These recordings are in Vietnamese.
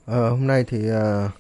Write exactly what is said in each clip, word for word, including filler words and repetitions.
Ờ, hôm nay thì ờ,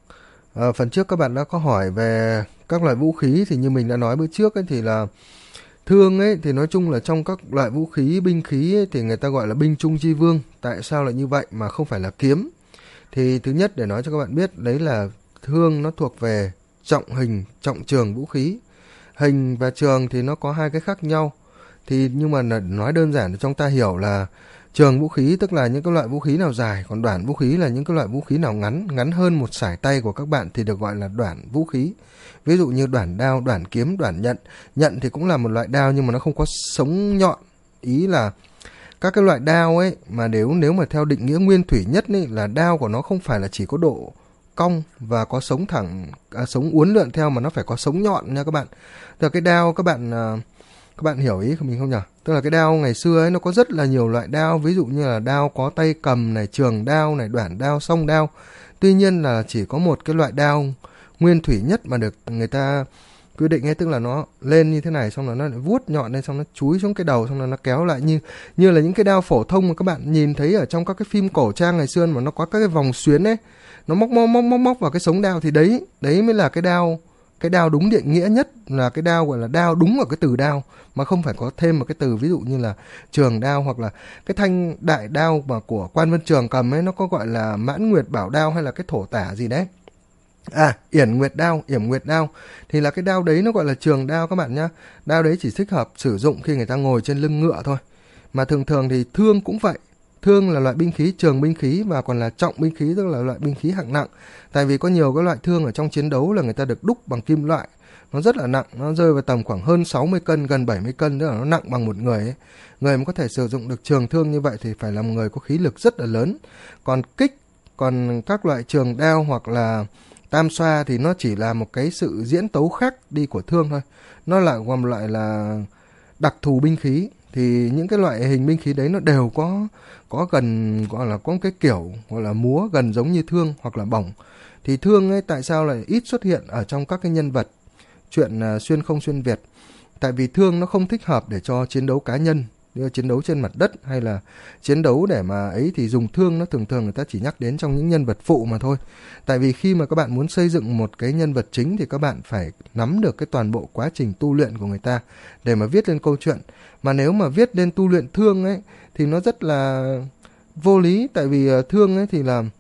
ờ, phần trước các bạn đã có hỏi về các loại vũ khí, thì như mình đã nói bữa trước ấy, thì là thương ấy thì nói chung là trong các loại vũ khí binh khí ấy, thì người ta gọi là binh chung chi vương. Tại sao lại như vậy mà không phải là kiếm? Thì thứ nhất để nói cho các bạn biết đấy là thương nó thuộc về trọng hình, trọng trường vũ khí. Hình và trường thì nó có hai cái khác nhau. Thì nhưng mà là nói đơn giản để chúng ta hiểu là trường vũ khí tức là những cái loại vũ khí nào dài, còn đoạn vũ khí là những cái loại vũ khí nào ngắn, ngắn hơn một sải tay của các bạn thì được gọi là đoạn vũ khí. Ví dụ như đoạn đao, đoạn kiếm, đoạn nhận. Nhận thì cũng là một loại đao nhưng mà nó không có sống nhọn. Ý là các cái loại đao ấy mà nếu nếu mà theo định nghĩa nguyên thủy nhất ấy, là đao của nó không phải là chỉ có độ cong và có sống thẳng, à, sống uốn lượn theo, mà nó phải có sống nhọn nha các bạn. Tức là cái đao các bạn à, các bạn hiểu ý của mình không nhỉ? Tức là cái đao ngày xưa ấy nó có rất là nhiều loại đao, ví dụ như là đao có tay cầm này, trường đao này, đoạn đao, song đao. Tuy nhiên là chỉ có một cái loại đao nguyên thủy nhất mà được người ta quy định ấy, tức là nó lên như thế này, xong rồi nó lại vuốt nhọn lên, xong nó chúi xuống cái đầu, xong rồi nó kéo lại như như là những cái đao phổ thông mà các bạn nhìn thấy ở trong các cái phim cổ trang ngày xưa, mà nó có các cái vòng xuyến ấy, nó móc móc móc móc móc vào cái sống đao, thì đấy đấy mới là cái đao cái đao đúng định nghĩa nhất, là cái đao gọi là đao đúng ở cái từ đao, mà không phải có thêm một cái từ ví dụ như là trường đao, hoặc là cái thanh đại đao mà của Quan Vân Trường cầm ấy, nó có gọi là Mãn Nguyệt Bảo Đao hay là cái thổ tả gì đấy. À, Yển Nguyệt Đao, Yểm Nguyệt Đao thì là cái đao đấy nó gọi là trường đao các bạn nhá. Đao đấy chỉ thích hợp sử dụng khi người ta ngồi trên lưng ngựa thôi. Mà thường thường thì thương cũng vậy. Thương là loại binh khí, trường binh khí, và còn là trọng binh khí, tức là loại binh khí hạng nặng. Tại vì có nhiều cái loại thương ở trong chiến đấu là người ta được đúc bằng kim loại. Nó rất là nặng, nó rơi vào tầm khoảng hơn sáu mươi cân, gần bảy mươi cân, tức là nó nặng bằng một người ấy. Người mà có thể sử dụng được trường thương như vậy thì phải là một người có khí lực rất là lớn. Còn kích, còn các loại trường đao hoặc là tam xoa thì nó chỉ là một cái sự diễn tấu khác đi của thương thôi. Nó lại gồm loại là đặc thù binh khí. Thì những cái loại hình binh khí đấy nó đều có có gần gọi là có cái kiểu gọi là múa gần giống như thương hoặc là bổng. Thì thương ấy tại sao lại ít xuất hiện ở trong các cái nhân vật chuyện uh, xuyên không xuyên Việt? Tại vì thương nó không thích hợp để cho chiến đấu cá nhân, như chiến đấu trên mặt đất hay là chiến đấu để mà ấy, thì dùng thương nó thường thường người ta chỉ nhắc đến trong những nhân vật phụ mà thôi. Tại vì khi mà các bạn muốn xây dựng một cái nhân vật chính thì các bạn phải nắm được cái toàn bộ quá trình tu luyện của người ta để mà viết lên câu chuyện. Mà nếu mà viết lên tu luyện thương ấy thì nó rất là vô lý. Tại vì thương ấy thì là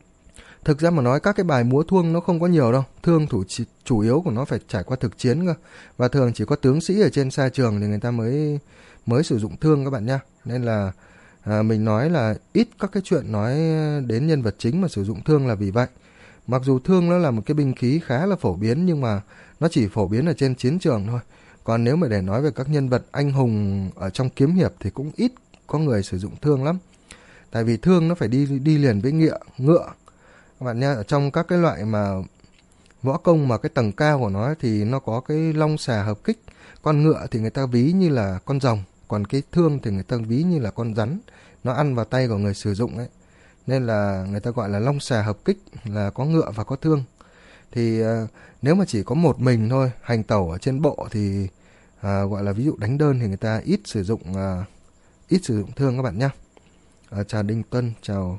thực ra mà nói các cái bài múa thương nó không có nhiều đâu. Thương thủ chủ yếu của nó phải trải qua thực chiến cơ. Và thường chỉ có tướng sĩ ở trên sa trường thì người ta mới mới sử dụng thương các bạn nhá. Nên là à, mình nói là ít các cái chuyện nói đến nhân vật chính mà sử dụng thương là vì vậy. Mặc dù thương nó là một cái binh khí khá là phổ biến, nhưng mà nó chỉ phổ biến ở trên chiến trường thôi. Còn nếu mà để nói về các nhân vật anh hùng ở trong kiếm hiệp thì cũng ít có người sử dụng thương lắm. Tại vì thương nó phải đi đi liền với ngựa, ngựa. Các bạn nhá, ở trong các cái loại mà võ công mà cái tầng cao của nó thì nó có cái long xà hợp kích. Con ngựa thì người ta ví như là con rồng, còn cái thương thì người ta ví như là con rắn, nó ăn vào tay của người sử dụng ấy. Nên là người ta gọi là long xà hợp kích, là có ngựa và có thương. Thì uh, nếu mà chỉ có một mình thôi, hành tẩu ở trên bộ thì uh, gọi là ví dụ đánh đơn thì người ta ít sử dụng uh, ít sử dụng thương các bạn nhé. Uh, chào Đinh Tuân, chào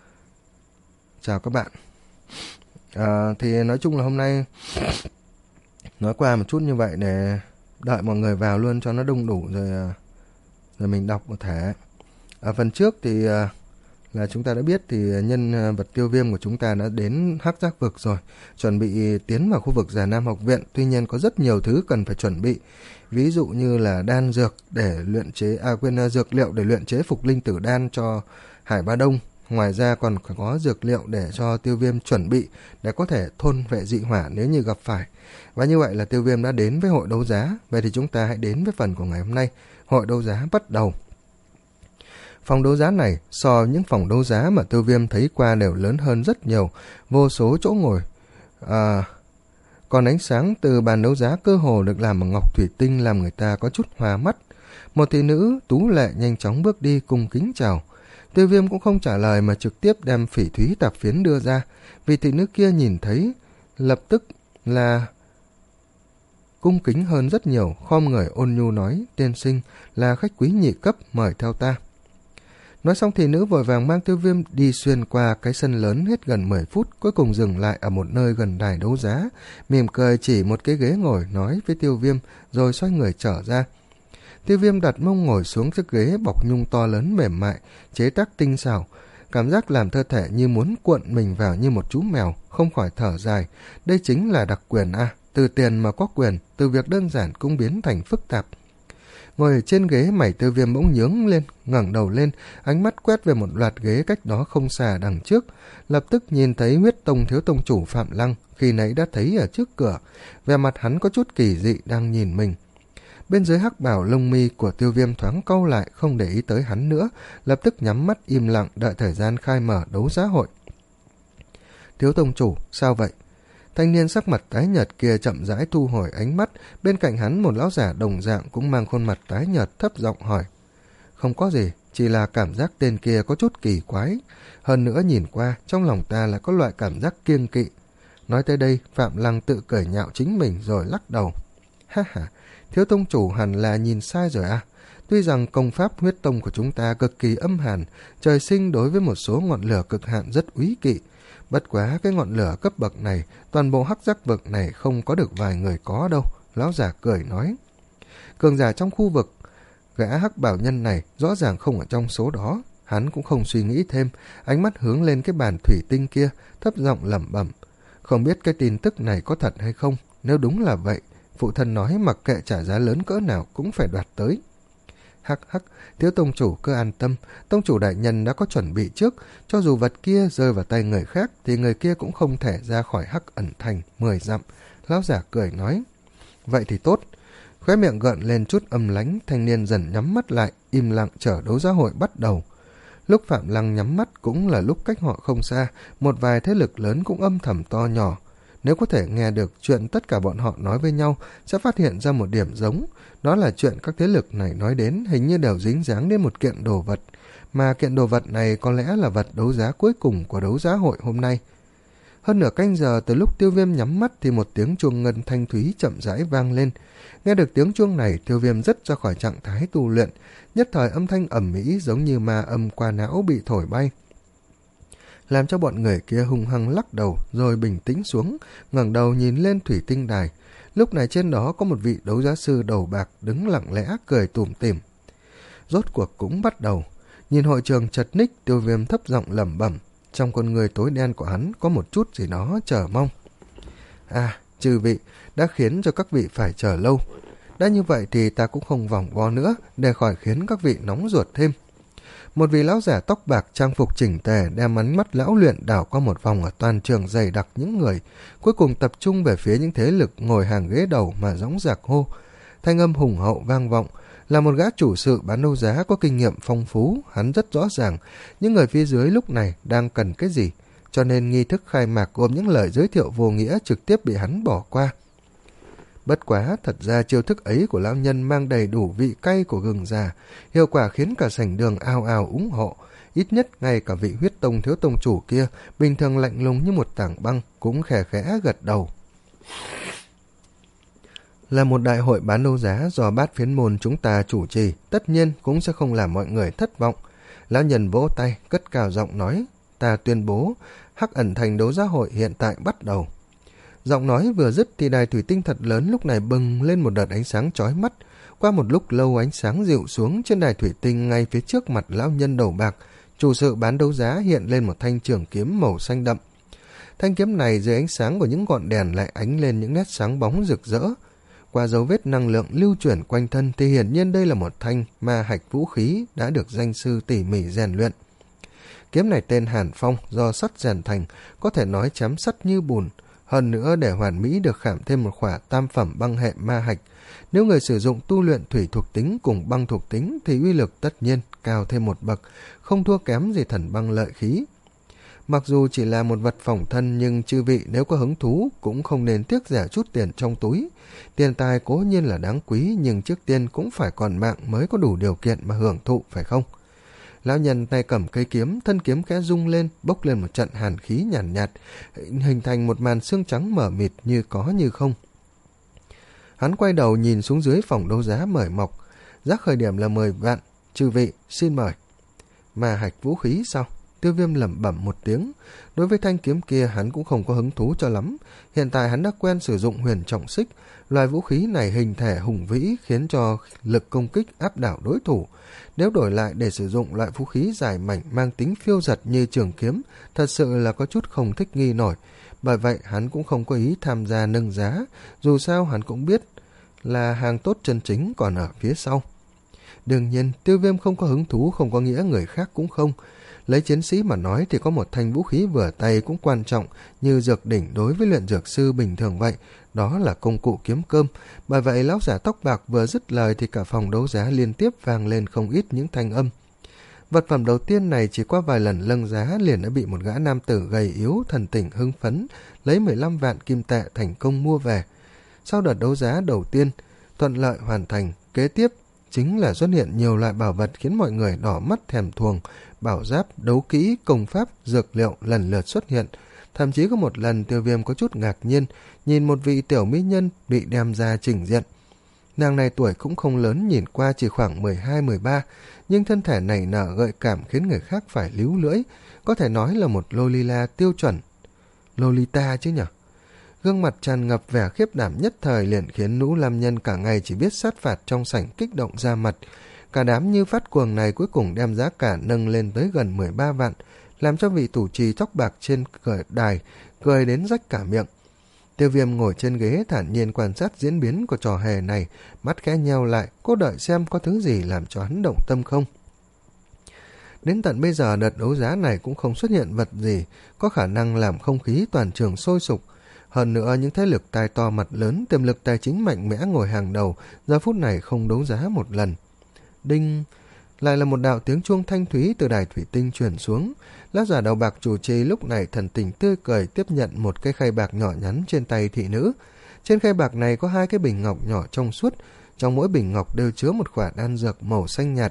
chào các bạn. Uh, thì nói chung là hôm nay nói qua một chút như vậy để đợi mọi người vào luôn cho nó đông đủ rồi uh, rồi mình đọc một thể. Ở phần trước thì uh, là chúng ta đã biết thì nhân vật Tiêu Viêm của chúng ta đã đến Hắc Giác Vực rồi, chuẩn bị tiến vào khu vực Già Nam Học Viện. Tuy nhiên có rất nhiều thứ cần phải chuẩn bị, ví dụ như là đan dược để luyện chế à quên dược liệu để luyện chế Phục Linh Tử Đan cho Hải Ba Đông. Ngoài ra còn có dược liệu để cho Tiêu Viêm chuẩn bị để có thể thôn vệ dị hỏa nếu như gặp phải. Và như vậy là Tiêu Viêm đã đến với hội đấu giá. Vậy thì chúng ta hãy đến với phần của ngày hôm nay. Hội đấu giá bắt đầu. Phòng đấu giá này so với những phòng đấu giá mà Tiêu Viêm thấy qua đều lớn hơn rất nhiều, vô số chỗ ngồi. À, còn ánh sáng từ bàn đấu giá cơ hồ được làm bằng ngọc thủy tinh làm người ta có chút hoa mắt. Một thị nữ tú lệ nhanh chóng bước đi cung kính chào. Tiêu Viêm cũng không trả lời mà trực tiếp đem phỉ thúy tạp phiến đưa ra. Vì thị nữ kia nhìn thấy lập tức là cung kính hơn rất nhiều, khom người ôn nhu nói: "Tiên sinh là khách quý nhị cấp, mời theo ta." Nói xong thì nữ vội vàng mang Tiêu Viêm đi xuyên qua cái sân lớn hết gần mười phút, cuối cùng dừng lại ở một nơi gần đài đấu giá, mỉm cười chỉ một cái ghế ngồi nói với Tiêu Viêm rồi xoay người trở ra. Tiêu Viêm đặt mông ngồi xuống chiếc ghế bọc nhung to lớn mềm mại, chế tác tinh xảo, cảm giác làm cơ thể như muốn cuộn mình vào như một chú mèo, không khỏi thở dài. Đây chính là đặc quyền a, à, từ tiền mà có quyền, từ việc đơn giản cũng biến thành phức tạp. Ngồi ở trên ghế, mày Tiêu Viêm bỗng nhướng lên, ngẩng đầu lên, ánh mắt quét về một loạt ghế cách đó không xa đằng trước, lập tức nhìn thấy Huyết Tông thiếu tông chủ Phạm Lăng, khi nãy đã thấy ở trước cửa, vẻ mặt hắn có chút kỳ dị đang nhìn mình. Bên dưới hắc bào lông mi của Tiêu Viêm thoáng cau lại, không để ý tới hắn nữa, lập tức nhắm mắt im lặng đợi thời gian khai mở đấu giá hội. Thiếu tông chủ, sao vậy? Thanh niên sắc mặt tái nhợt kia chậm rãi thu hồi ánh mắt, bên cạnh hắn một lão giả đồng dạng cũng mang khuôn mặt tái nhợt thấp giọng hỏi. Không có gì, chỉ là cảm giác tên kia có chút kỳ quái, hơn nữa nhìn qua trong lòng ta lại có loại cảm giác kiêng kỵ. Nói tới đây, Phạm Lăng tự cười nhạo chính mình rồi lắc đầu. Ha ha, thiếu tông chủ hẳn là nhìn sai rồi à. Tuy rằng công pháp huyết tông của chúng ta cực kỳ âm hàn, trời sinh đối với một số ngọn lửa cực hạn rất úy kỵ. Bất quá cái ngọn lửa cấp bậc này, toàn bộ hắc giác vực này không có được vài người có đâu, lão giả cười nói. Cường giả trong khu vực, gã hắc bảo nhân này rõ ràng không ở trong số đó. Hắn cũng không suy nghĩ thêm, ánh mắt hướng lên cái bàn thủy tinh kia, thấp giọng lẩm bẩm. Không biết cái tin tức này có thật hay không, nếu đúng là vậy, phụ thân nói mặc kệ trả giá lớn cỡ nào cũng phải đoạt tới. Hắc hắc, thiếu tông chủ cứ an tâm, tông chủ đại nhân đã có chuẩn bị trước, cho dù vật kia rơi vào tay người khác thì người kia cũng không thể ra khỏi hắc ẩn thành mười dặm. Lão giả cười nói. Vậy thì tốt. Khóe miệng gợn lên chút âm lánh, thanh niên dần nhắm mắt lại, im lặng chờ đấu giá hội bắt đầu. Lúc Phạm Lăng nhắm mắt cũng là lúc cách họ không xa, một vài thế lực lớn cũng âm thầm to nhỏ. Nếu có thể nghe được chuyện tất cả bọn họ nói với nhau, sẽ phát hiện ra một điểm giống. Đó là chuyện các thế lực này nói đến hình như đều dính dáng đến một kiện đồ vật. Mà kiện đồ vật này có lẽ là vật đấu giá cuối cùng của đấu giá hội hôm nay. Hơn nửa canh giờ từ lúc Tiêu Viêm nhắm mắt thì một tiếng chuông ngân thanh thúy chậm rãi vang lên. Nghe được tiếng chuông này, Tiêu Viêm rất ra khỏi trạng thái tu luyện. Nhất thời âm thanh ầm ĩ giống như ma âm qua não bị thổi bay, làm cho bọn người kia hung hăng lắc đầu rồi bình tĩnh xuống, ngẩng đầu nhìn lên thủy tinh đài. Lúc này trên đó có một vị đấu giá sư đầu bạc đứng lặng lẽ cười tủm tỉm. Rốt cuộc cũng bắt đầu. Nhìn hội trường chật ních, Tiêu Viêm thấp giọng lẩm bẩm, trong con người tối đen của hắn có một chút gì đó chờ mong. À, chư vị đã khiến cho các vị phải chờ lâu. Đã như vậy thì ta cũng không vòng vo nữa, để khỏi khiến các vị nóng ruột thêm. Một vị lão giả tóc bạc trang phục chỉnh tề đem ánh mắt lão luyện đảo qua một vòng ở toàn trường dày đặc những người, cuối cùng tập trung về phía những thế lực ngồi hàng ghế đầu mà dõng dạc hô. Thanh âm hùng hậu vang vọng. Là một gã chủ sự bán đấu giá có kinh nghiệm phong phú, hắn rất rõ ràng những người phía dưới lúc này đang cần cái gì, cho nên nghi thức khai mạc gồm những lời giới thiệu vô nghĩa trực tiếp bị hắn bỏ qua. Bất quá, thật ra chiêu thức ấy của lão nhân mang đầy đủ vị cay của gừng già, hiệu quả khiến cả sảnh đường ào ào ủng hộ. Ít nhất ngay cả vị huyết tông thiếu tông chủ kia, bình thường lạnh lùng như một tảng băng, cũng khẽ khẽ gật đầu. Là một đại hội bán đấu giá do bát phiến môn chúng ta chủ trì, tất nhiên cũng sẽ không làm mọi người thất vọng. Lão nhân vỗ tay, cất cao giọng nói, ta tuyên bố, Hắc Ẩn Thành đấu giá hội hiện tại bắt đầu. Giọng nói vừa dứt thì đài thủy tinh thật lớn lúc này bừng lên một đợt ánh sáng chói mắt. Qua một lúc lâu ánh sáng dịu xuống, trên đài thủy tinh ngay phía trước mặt lão nhân đầu bạc, chủ sự bán đấu giá hiện lên một thanh trường kiếm màu xanh đậm. Thanh kiếm này dưới ánh sáng của những ngọn đèn lại ánh lên những nét sáng bóng rực rỡ. Qua dấu vết năng lượng lưu chuyển quanh thân thì hiển nhiên đây là một thanh ma hạch vũ khí đã được danh sư tỉ mỉ rèn luyện. Kiếm này tên Hàn Phong, do sắt rèn thành, có thể nói chém sắt như bùn. Hơn nữa để hoàn mỹ được khảm thêm một khỏa tam phẩm băng hệ ma hạch. Nếu người sử dụng tu luyện thủy thuộc tính cùng băng thuộc tính thì uy lực tất nhiên cao thêm một bậc, không thua kém gì thần băng lợi khí. Mặc dù chỉ là một vật phòng thân nhưng chư vị nếu có hứng thú cũng không nên tiếc rẻ chút tiền trong túi. Tiền tài cố nhiên là đáng quý nhưng trước tiên cũng phải còn mạng mới có đủ điều kiện mà hưởng thụ, phải không? Lão nhân tay cầm cây kiếm, thân kiếm khẽ rung lên, bốc lên một trận hàn khí nhàn nhạt, nhạt, hình thành một màn xương trắng mờ mịt như có như không. Hắn quay đầu nhìn xuống dưới phòng đấu giá mời mọc, giá khởi điểm là mười vạn, chư vị xin mời. Ma hạch vũ khí sao? Tiêu Viêm lẩm bẩm một tiếng. Đối với thanh kiếm kia hắn cũng không có hứng thú cho lắm. Hiện tại hắn đã quen sử dụng huyền trọng xích. Loài vũ khí này hình thể hùng vĩ khiến cho lực công kích áp đảo đối thủ. Nếu đổi lại để sử dụng loại vũ khí dài mảnh mang tính phiêu dật như trường kiếm, thật sự là có chút không thích nghi nổi. Bởi vậy hắn cũng không có ý tham gia nâng giá. Dù sao hắn cũng biết là hàng tốt chân chính còn ở phía sau. Đương nhiên, Tiêu Viêm không có hứng thú không có nghĩa người khác cũng không. Lấy chiến sĩ mà nói thì có một thanh vũ khí vừa tay cũng quan trọng như dược đỉnh đối với luyện dược sư bình thường vậy. Đó là công cụ kiếm cơm. Bởi vậy lão giả tóc bạc vừa dứt lời thì cả phòng đấu giá liên tiếp vang lên không ít những thanh âm. Vật phẩm đầu tiên này chỉ qua vài lần nâng giá liền đã bị một gã nam tử gầy yếu thần tình hưng phấn lấy mười lăm vạn kim tệ thành công mua về. Sau đợt đấu giá đầu tiên thuận lợi hoàn thành, kế tiếp chính là xuất hiện nhiều loại bảo vật khiến mọi người đỏ mắt thèm thuồng. Bảo giáp, đấu kỹ, công pháp, dược liệu lần lượt xuất hiện. Thậm chí có một lần Tiêu Viêm có chút ngạc nhiên nhìn một vị tiểu mỹ nhân bị đem ra trình diện. Nàng này tuổi cũng không lớn, nhìn qua chỉ khoảng mười hai mười ba, nhưng thân thể nảy nở gợi cảm khiến người khác phải líu lưỡi, có thể nói là một Lolita tiêu chuẩn. Lolita chứ nhỉ? Gương mặt tràn ngập vẻ khiếp đảm nhất thời liền khiến Nũ Lam Nhân cả ngày chỉ biết sát phạt trong sảnh kích động ra mặt. Cả đám như phát cuồng này cuối cùng đem giá cả nâng lên tới gần mười ba vạn, làm cho vị tủ trì tóc bạc trên cửa đài cười đến rách cả miệng. Tiêu Viêm ngồi trên ghế thản nhiên quan sát diễn biến của trò hề này, mắt khẽ nheo lại, cố đợi xem có thứ gì làm cho hắn động tâm không. Đến tận bây giờ đợt đấu giá này cũng không xuất hiện vật gì có khả năng làm không khí toàn trường sôi sục. Hơn nữa những thế lực tài to mặt lớn, tiềm lực tài chính mạnh mẽ ngồi hàng đầu, giờ phút này không đấu giá một lần. Đinh! Lại là một đạo tiếng chuông thanh thúy từ đài thủy tinh truyền xuống. Lão giả đầu bạc chủ trì lúc này thần tình tươi cười tiếp nhận một cái khay bạc nhỏ nhắn trên tay thị nữ. Trên khay bạc này có hai cái bình ngọc nhỏ trong suốt, trong mỗi bình ngọc đều chứa một quả đan dược màu xanh nhạt.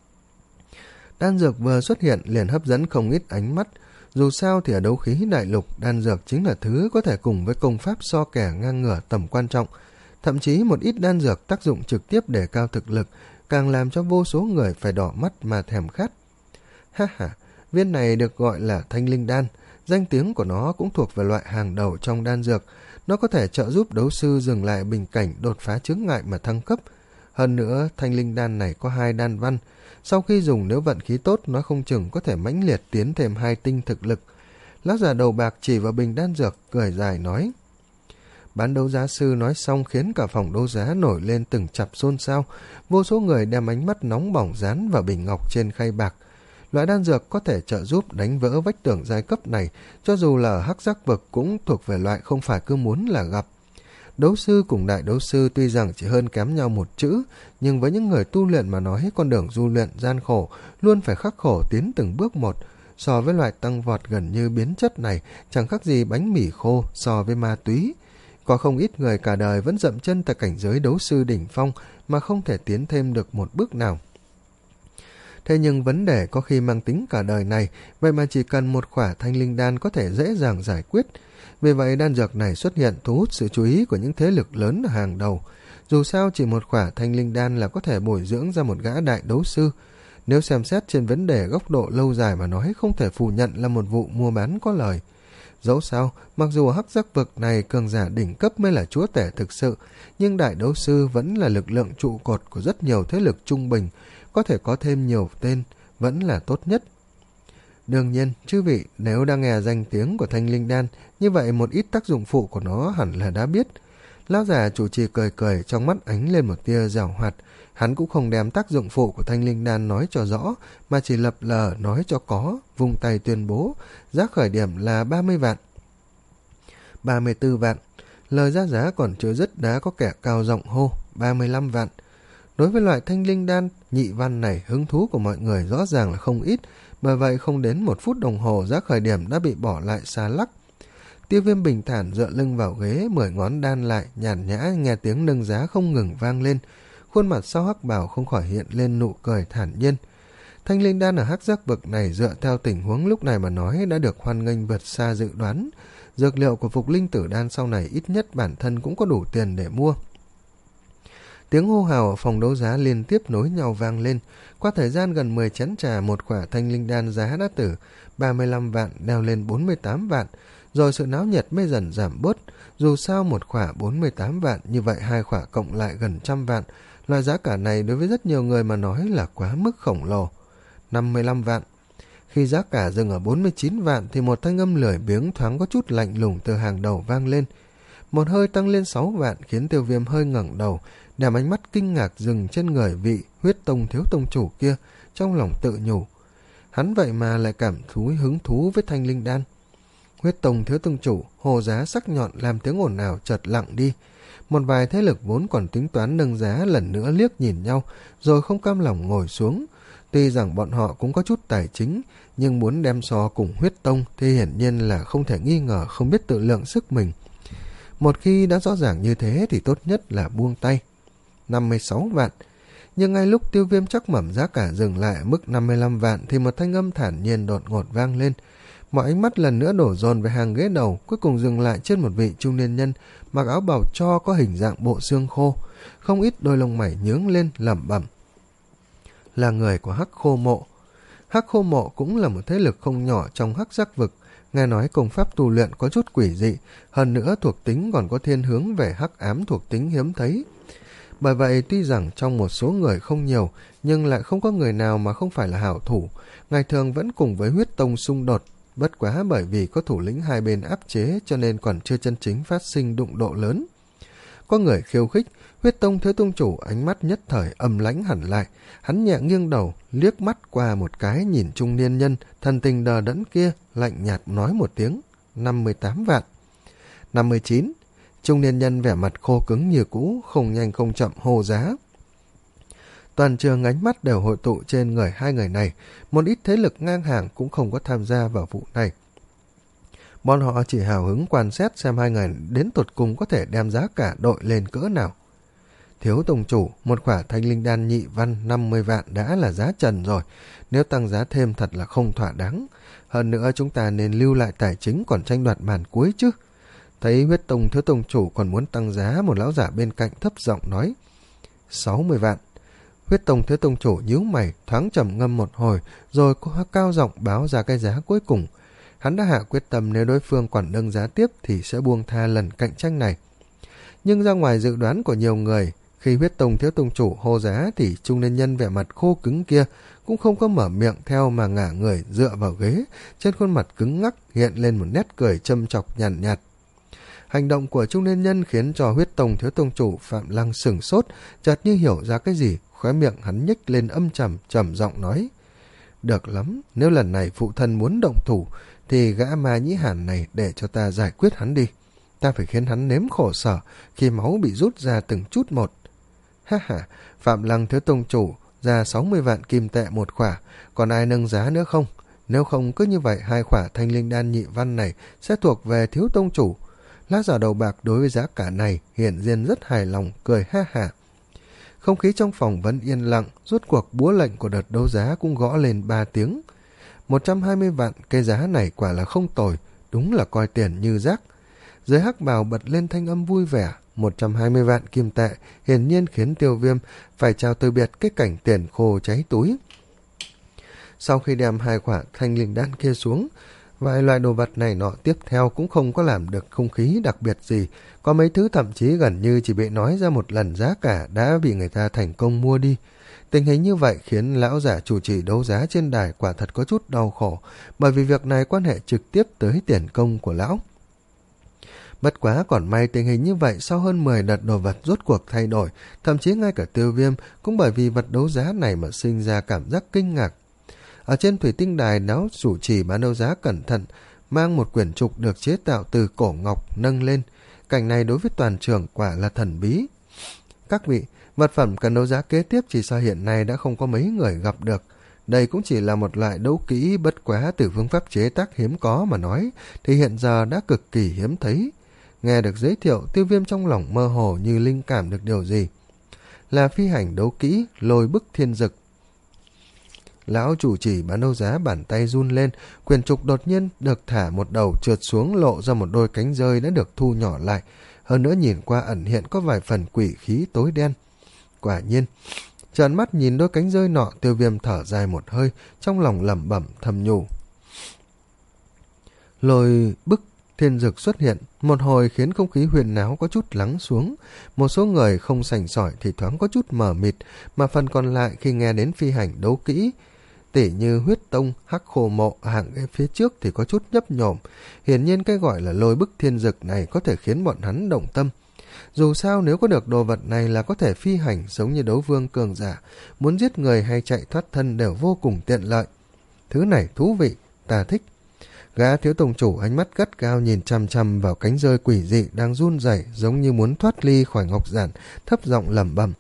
Đan dược vừa xuất hiện liền hấp dẫn không ít ánh mắt. Dù sao thì ở đấu khí đại lục, đan dược chính là thứ có thể cùng với công pháp so kẻ ngang ngửa tầm quan trọng. Thậm chí một ít đan dược tác dụng trực tiếp để cao thực lực, càng làm cho vô số người phải đỏ mắt mà thèm khát. Ha ha, viên này được gọi là thanh linh đan, danh tiếng của nó cũng thuộc về loại hàng đầu trong đan dược. Nó có thể trợ giúp đấu sư dừng lại bình cảnh đột phá chướng ngại mà thăng cấp. Hơn nữa, thanh linh đan này có hai đan văn. Sau khi dùng nếu vận khí tốt, nó không chừng có thể mãnh liệt tiến thêm hai tinh thực lực. Lão già đầu bạc chỉ vào bình đan dược, cười dài nói. Bán đấu giá sư nói xong khiến cả phòng đấu giá nổi lên từng chập xôn xao. Vô số người đem ánh mắt nóng bỏng dán vào bình ngọc trên khay bạc. Loại đan dược có thể trợ giúp đánh vỡ vách tường giai cấp này, cho dù là ở hắc giác vực cũng thuộc về loại không phải cứ muốn là gặp. Đấu sư cùng đại đấu sư tuy rằng chỉ hơn kém nhau một chữ, nhưng với những người tu luyện mà nói con đường du luyện gian khổ, luôn phải khắc khổ tiến từng bước một. So với loại tăng vọt gần như biến chất này, chẳng khác gì bánh mì khô so với ma túy. Có không ít người cả đời vẫn dậm chân tại cảnh giới đấu sư đỉnh phong mà không thể tiến thêm được một bước nào. Thế nhưng vấn đề có khi mang tính cả đời này, vậy mà chỉ cần một khỏa thanh linh đan có thể dễ dàng giải quyết. Vì vậy đan dược này xuất hiện thu hút sự chú ý của những thế lực lớn ở hàng đầu. Dù sao chỉ một khỏa thanh linh đan là có thể bồi dưỡng ra một gã đại đấu sư. Nếu xem xét trên vấn đề góc độ lâu dài mà nói, không thể phủ nhận là một vụ mua bán có lời. Dẫu sao, mặc dù hắc giác vực này cường giả đỉnh cấp mới là chúa tể thực sự, nhưng đại đấu sư vẫn là lực lượng trụ cột của rất nhiều thế lực trung bình, có thể có thêm nhiều tên vẫn là tốt nhất. Đương nhiên, chư vị nếu đang nghe danh tiếng của thanh linh đan, như vậy một ít tác dụng phụ của nó hẳn là đã biết. Lão già chủ trì cười cười, trong mắt ánh lên một tia giảo hoạt. Hắn cũng không đem tác dụng phụ của thanh linh đan nói cho rõ, mà chỉ lập lờ nói cho có, vung tay tuyên bố, giá khởi điểm là ba mươi vạn. ba mươi tư vạn. Lời ra giá còn chưa dứt đã có kẻ cao giọng hô, ba mươi lăm vạn. Đối với loại thanh linh đan nhị văn này, hứng thú của mọi người rõ ràng là không ít, bởi vậy không đến một phút đồng hồ giá khởi điểm đã bị bỏ lại xa lắc. Tiêu Viêm bình thản dựa lưng vào ghế, mười ngón đan lại, nhàn nhã nghe tiếng nâng giá không ngừng vang lên. Khuôn mặt sau hắc bào không khỏi hiện lên nụ cười thản nhiên. Thanh linh đan ở hắc giác vực này dựa theo tình huống lúc này mà nói đã được hoan nghênh vượt xa dự đoán. Dược liệu của phục linh tử đan sau này ít nhất bản thân cũng có đủ tiền để mua. Tiếng hô hào ở phòng đấu giá liên tiếp nối nhau vang lên. Qua thời gian gần mười chén trà, một khỏa thanh linh đan giá đã từ ba mươi lăm vạn leo lên bốn mươi tám vạn, rồi sự náo nhiệt mới dần giảm bớt. Dù sao một khỏa bốn mươi tám vạn, như vậy hai khỏa cộng lại gần trăm vạn. Loại giá cả này đối với rất nhiều người mà nói là quá mức khổng lồ. năm mươi lăm vạn. Khi giá cả dừng ở bốn mươi chín vạn thì một thanh âm lười biếng thoáng có chút lạnh lùng từ hàng đầu vang lên. Một hơi tăng lên sáu vạn khiến Tiêu Viêm hơi ngẩng đầu, đem ánh mắt kinh ngạc dừng trên người vị Huyết Tông thiếu tông chủ kia, trong lòng tự nhủ. Hắn vậy mà lại cảm thú hứng thú với thanh linh đan. Huyết Tông thiếu tông chủ, hồ giá sắc nhọn làm tiếng ồn ào chợt lặng đi. Một vài thế lực vốn còn tính toán nâng giá lần nữa liếc nhìn nhau, rồi không cam lòng ngồi xuống. Tuy rằng bọn họ cũng có chút tài chính, nhưng muốn đem so cùng Huyết Tông thì hiển nhiên là không thể nghi ngờ không biết tự lượng sức mình. Một khi đã rõ ràng như thế thì tốt nhất là buông tay. năm mươi sáu vạn. Nhưng ngay lúc Tiêu Viêm chắc mẩm giá cả dừng lại ở mức năm mươi lăm vạn thì một thanh âm thản nhiên đột ngột vang lên. Mọi ánh mắt lần nữa đổ dồn về hàng ghế đầu, cuối cùng dừng lại trên một vị trung niên nhân mặc áo bào tro có hình dạng bộ xương khô. Không ít đôi lông mày nhướng lên lẩm bẩm. Là người của Hắc Khô Mộ. Hắc Khô Mộ cũng là một thế lực không nhỏ trong Hắc Giác Vực. Nghe nói công pháp tu luyện có chút quỷ dị, hơn nữa thuộc tính còn có thiên hướng về hắc ám thuộc tính hiếm thấy. Bởi vậy tuy rằng trong một số người không nhiều, nhưng lại không có người nào mà không phải là hảo thủ. Ngày thường vẫn cùng với Huyết Tông xung đột, bất quá bởi vì có thủ lĩnh hai bên áp chế cho nên còn chưa chân chính phát sinh đụng độ lớn. Có người khiêu khích, Huyết Tông thiếu tông chủ ánh mắt nhất thời âm lãnh hẳn lại. Hắn nhẹ nghiêng đầu, liếc mắt qua một cái nhìn trung niên nhân, thần tình đờ đẫn kia, lạnh nhạt nói một tiếng, năm mươi tám vạn. năm mươi chín. Trung niên nhân vẻ mặt khô cứng như cũ, không nhanh không chậm hô giá. Toàn trường ánh mắt đều hội tụ trên người hai người này, một ít thế lực ngang hàng cũng không có tham gia vào vụ này. Bọn họ chỉ hào hứng quan sát xem hai người đến tột cùng có thể đem giá cả đội lên cỡ nào. Thiếu tông chủ, một khỏa thanh linh đan nhị văn năm mươi vạn đã là giá trần rồi, nếu tăng giá thêm thật là không thỏa đáng. Hơn nữa chúng ta nên lưu lại tài chính còn tranh đoạt màn cuối chứ. Thấy Huyết Tông thiếu tông chủ còn muốn tăng giá, một lão giả bên cạnh thấp giọng nói. sáu mươi vạn. Huyết Tông thiếu tông chủ nhíu mày, thoáng trầm ngâm một hồi, rồi cao giọng báo ra cái giá cuối cùng. Hắn đã hạ quyết tâm nếu đối phương còn nâng giá tiếp thì sẽ buông tha lần cạnh tranh này. Nhưng ra ngoài dự đoán của nhiều người, khi Huyết Tông thiếu tông chủ hô giá thì trung niên nhân vẻ mặt khô cứng kia cũng không có mở miệng theo mà ngả người dựa vào ghế, trên khuôn mặt cứng ngắc hiện lên một nét cười châm chọc nhàn nhạt, nhạt. Hành động của trung niên nhân khiến cho Huyết Tông thiếu tông chủ Phạm Lăng sửng sốt, chợt như hiểu ra cái gì, khóe miệng hắn nhếch lên âm trầm, trầm giọng nói: "Được lắm, nếu lần này phụ thân muốn động thủ thì gã ma nhĩ hàn này để cho ta giải quyết hắn đi. Ta phải khiến hắn nếm khổ sở khi máu bị rút ra từng chút một." Ha ha, Phạm Lăng thiếu tông chủ ra sáu mươi vạn kim tệ một khỏa, còn ai nâng giá nữa không? Nếu không cứ như vậy hai khỏa thanh linh đan nhị văn này sẽ thuộc về thiếu tông chủ. Lá giả đầu bạc đối với giá cả này hiển nhiên rất hài lòng, cười ha hả. Không khí trong phòng vẫn yên lặng, rốt cuộc búa lệnh của đợt đấu giá cũng gõ lên ba tiếng. một trăm hai mươi vạn, cái giá này quả là không tồi, đúng là coi tiền như rác. Giới hắc bào bật lên thanh âm vui vẻ, một trăm hai mươi vạn kim tệ hiển nhiên khiến Tiêu Viêm phải chào từ biệt cái cảnh tiền khô cháy túi. Sau khi đem hai quả thanh linh đan kia xuống, vài loại đồ vật này nọ tiếp theo cũng không có làm được không khí đặc biệt gì, có mấy thứ thậm chí gần như chỉ bị nói ra một lần giá cả đã bị người ta thành công mua đi. Tình hình như vậy khiến lão giả chủ trì đấu giá trên đài quả thật có chút đau khổ, bởi vì việc này quan hệ trực tiếp tới tiền công của lão. Bất quá còn may tình hình như vậy sau hơn mười đợt đồ vật rốt cuộc thay đổi, thậm chí ngay cả Tiêu Viêm cũng bởi vì vật đấu giá này mà sinh ra cảm giác kinh ngạc. Ở trên thủy tinh đài, lão chủ trì bán đấu giá cẩn thận mang một quyển trục được chế tạo từ cổ ngọc nâng lên. Cảnh này đối với toàn trường quả là thần bí. Các vị, vật phẩm cần đấu giá kế tiếp chỉ sao hiện nay đã không có mấy người gặp được. Đây cũng chỉ là một loại đấu kỹ, bất quá từ phương pháp chế tác hiếm có mà nói thì hiện giờ đã cực kỳ hiếm thấy. Nghe được giới thiệu, Tiêu Viêm trong lòng mơ hồ như linh cảm được điều gì. Là phi hành đấu kỹ lôi bức thiên dực. Lão chủ trì bán đấu giá bàn tay run lên, quyển trục đột nhiên được thả một đầu trượt xuống, lộ ra một đôi cánh rơi đã được thu nhỏ lại, hơn nữa nhìn qua ẩn hiện có vài phần quỷ khí tối đen. quả nhiên. Trợn mắt nhìn đôi cánh rơi nọ, Tiêu Viêm thở dài một hơi, trong lòng lẩm bẩm thầm nhủ. Lôi bức thiên dực xuất hiện, một hồi khiến không khí huyền náo có chút lắng xuống. Một số người không sành sỏi thì thoáng có chút mờ mịt, mà phần còn lại khi nghe đến phi hành đấu kỹ, tỉ như huyết tông, hắc khô mộ hạng phía trước thì có chút nhấp nhổm. Hiển nhiên cái gọi là lôi bức thiên dực này có thể khiến bọn hắn động tâm. Dù sao nếu có được đồ vật này là có thể phi hành giống như đấu vương cường giả, muốn giết người hay chạy thoát thân đều vô cùng tiện lợi. Thứ này thú vị, ta thích. Gã thiếu tông chủ ánh mắt gắt cao nhìn chằm chằm vào cánh rơi quỷ dị đang run rẩy giống như muốn thoát ly khỏi ngọc giản, thấp giọng lẩm bẩm.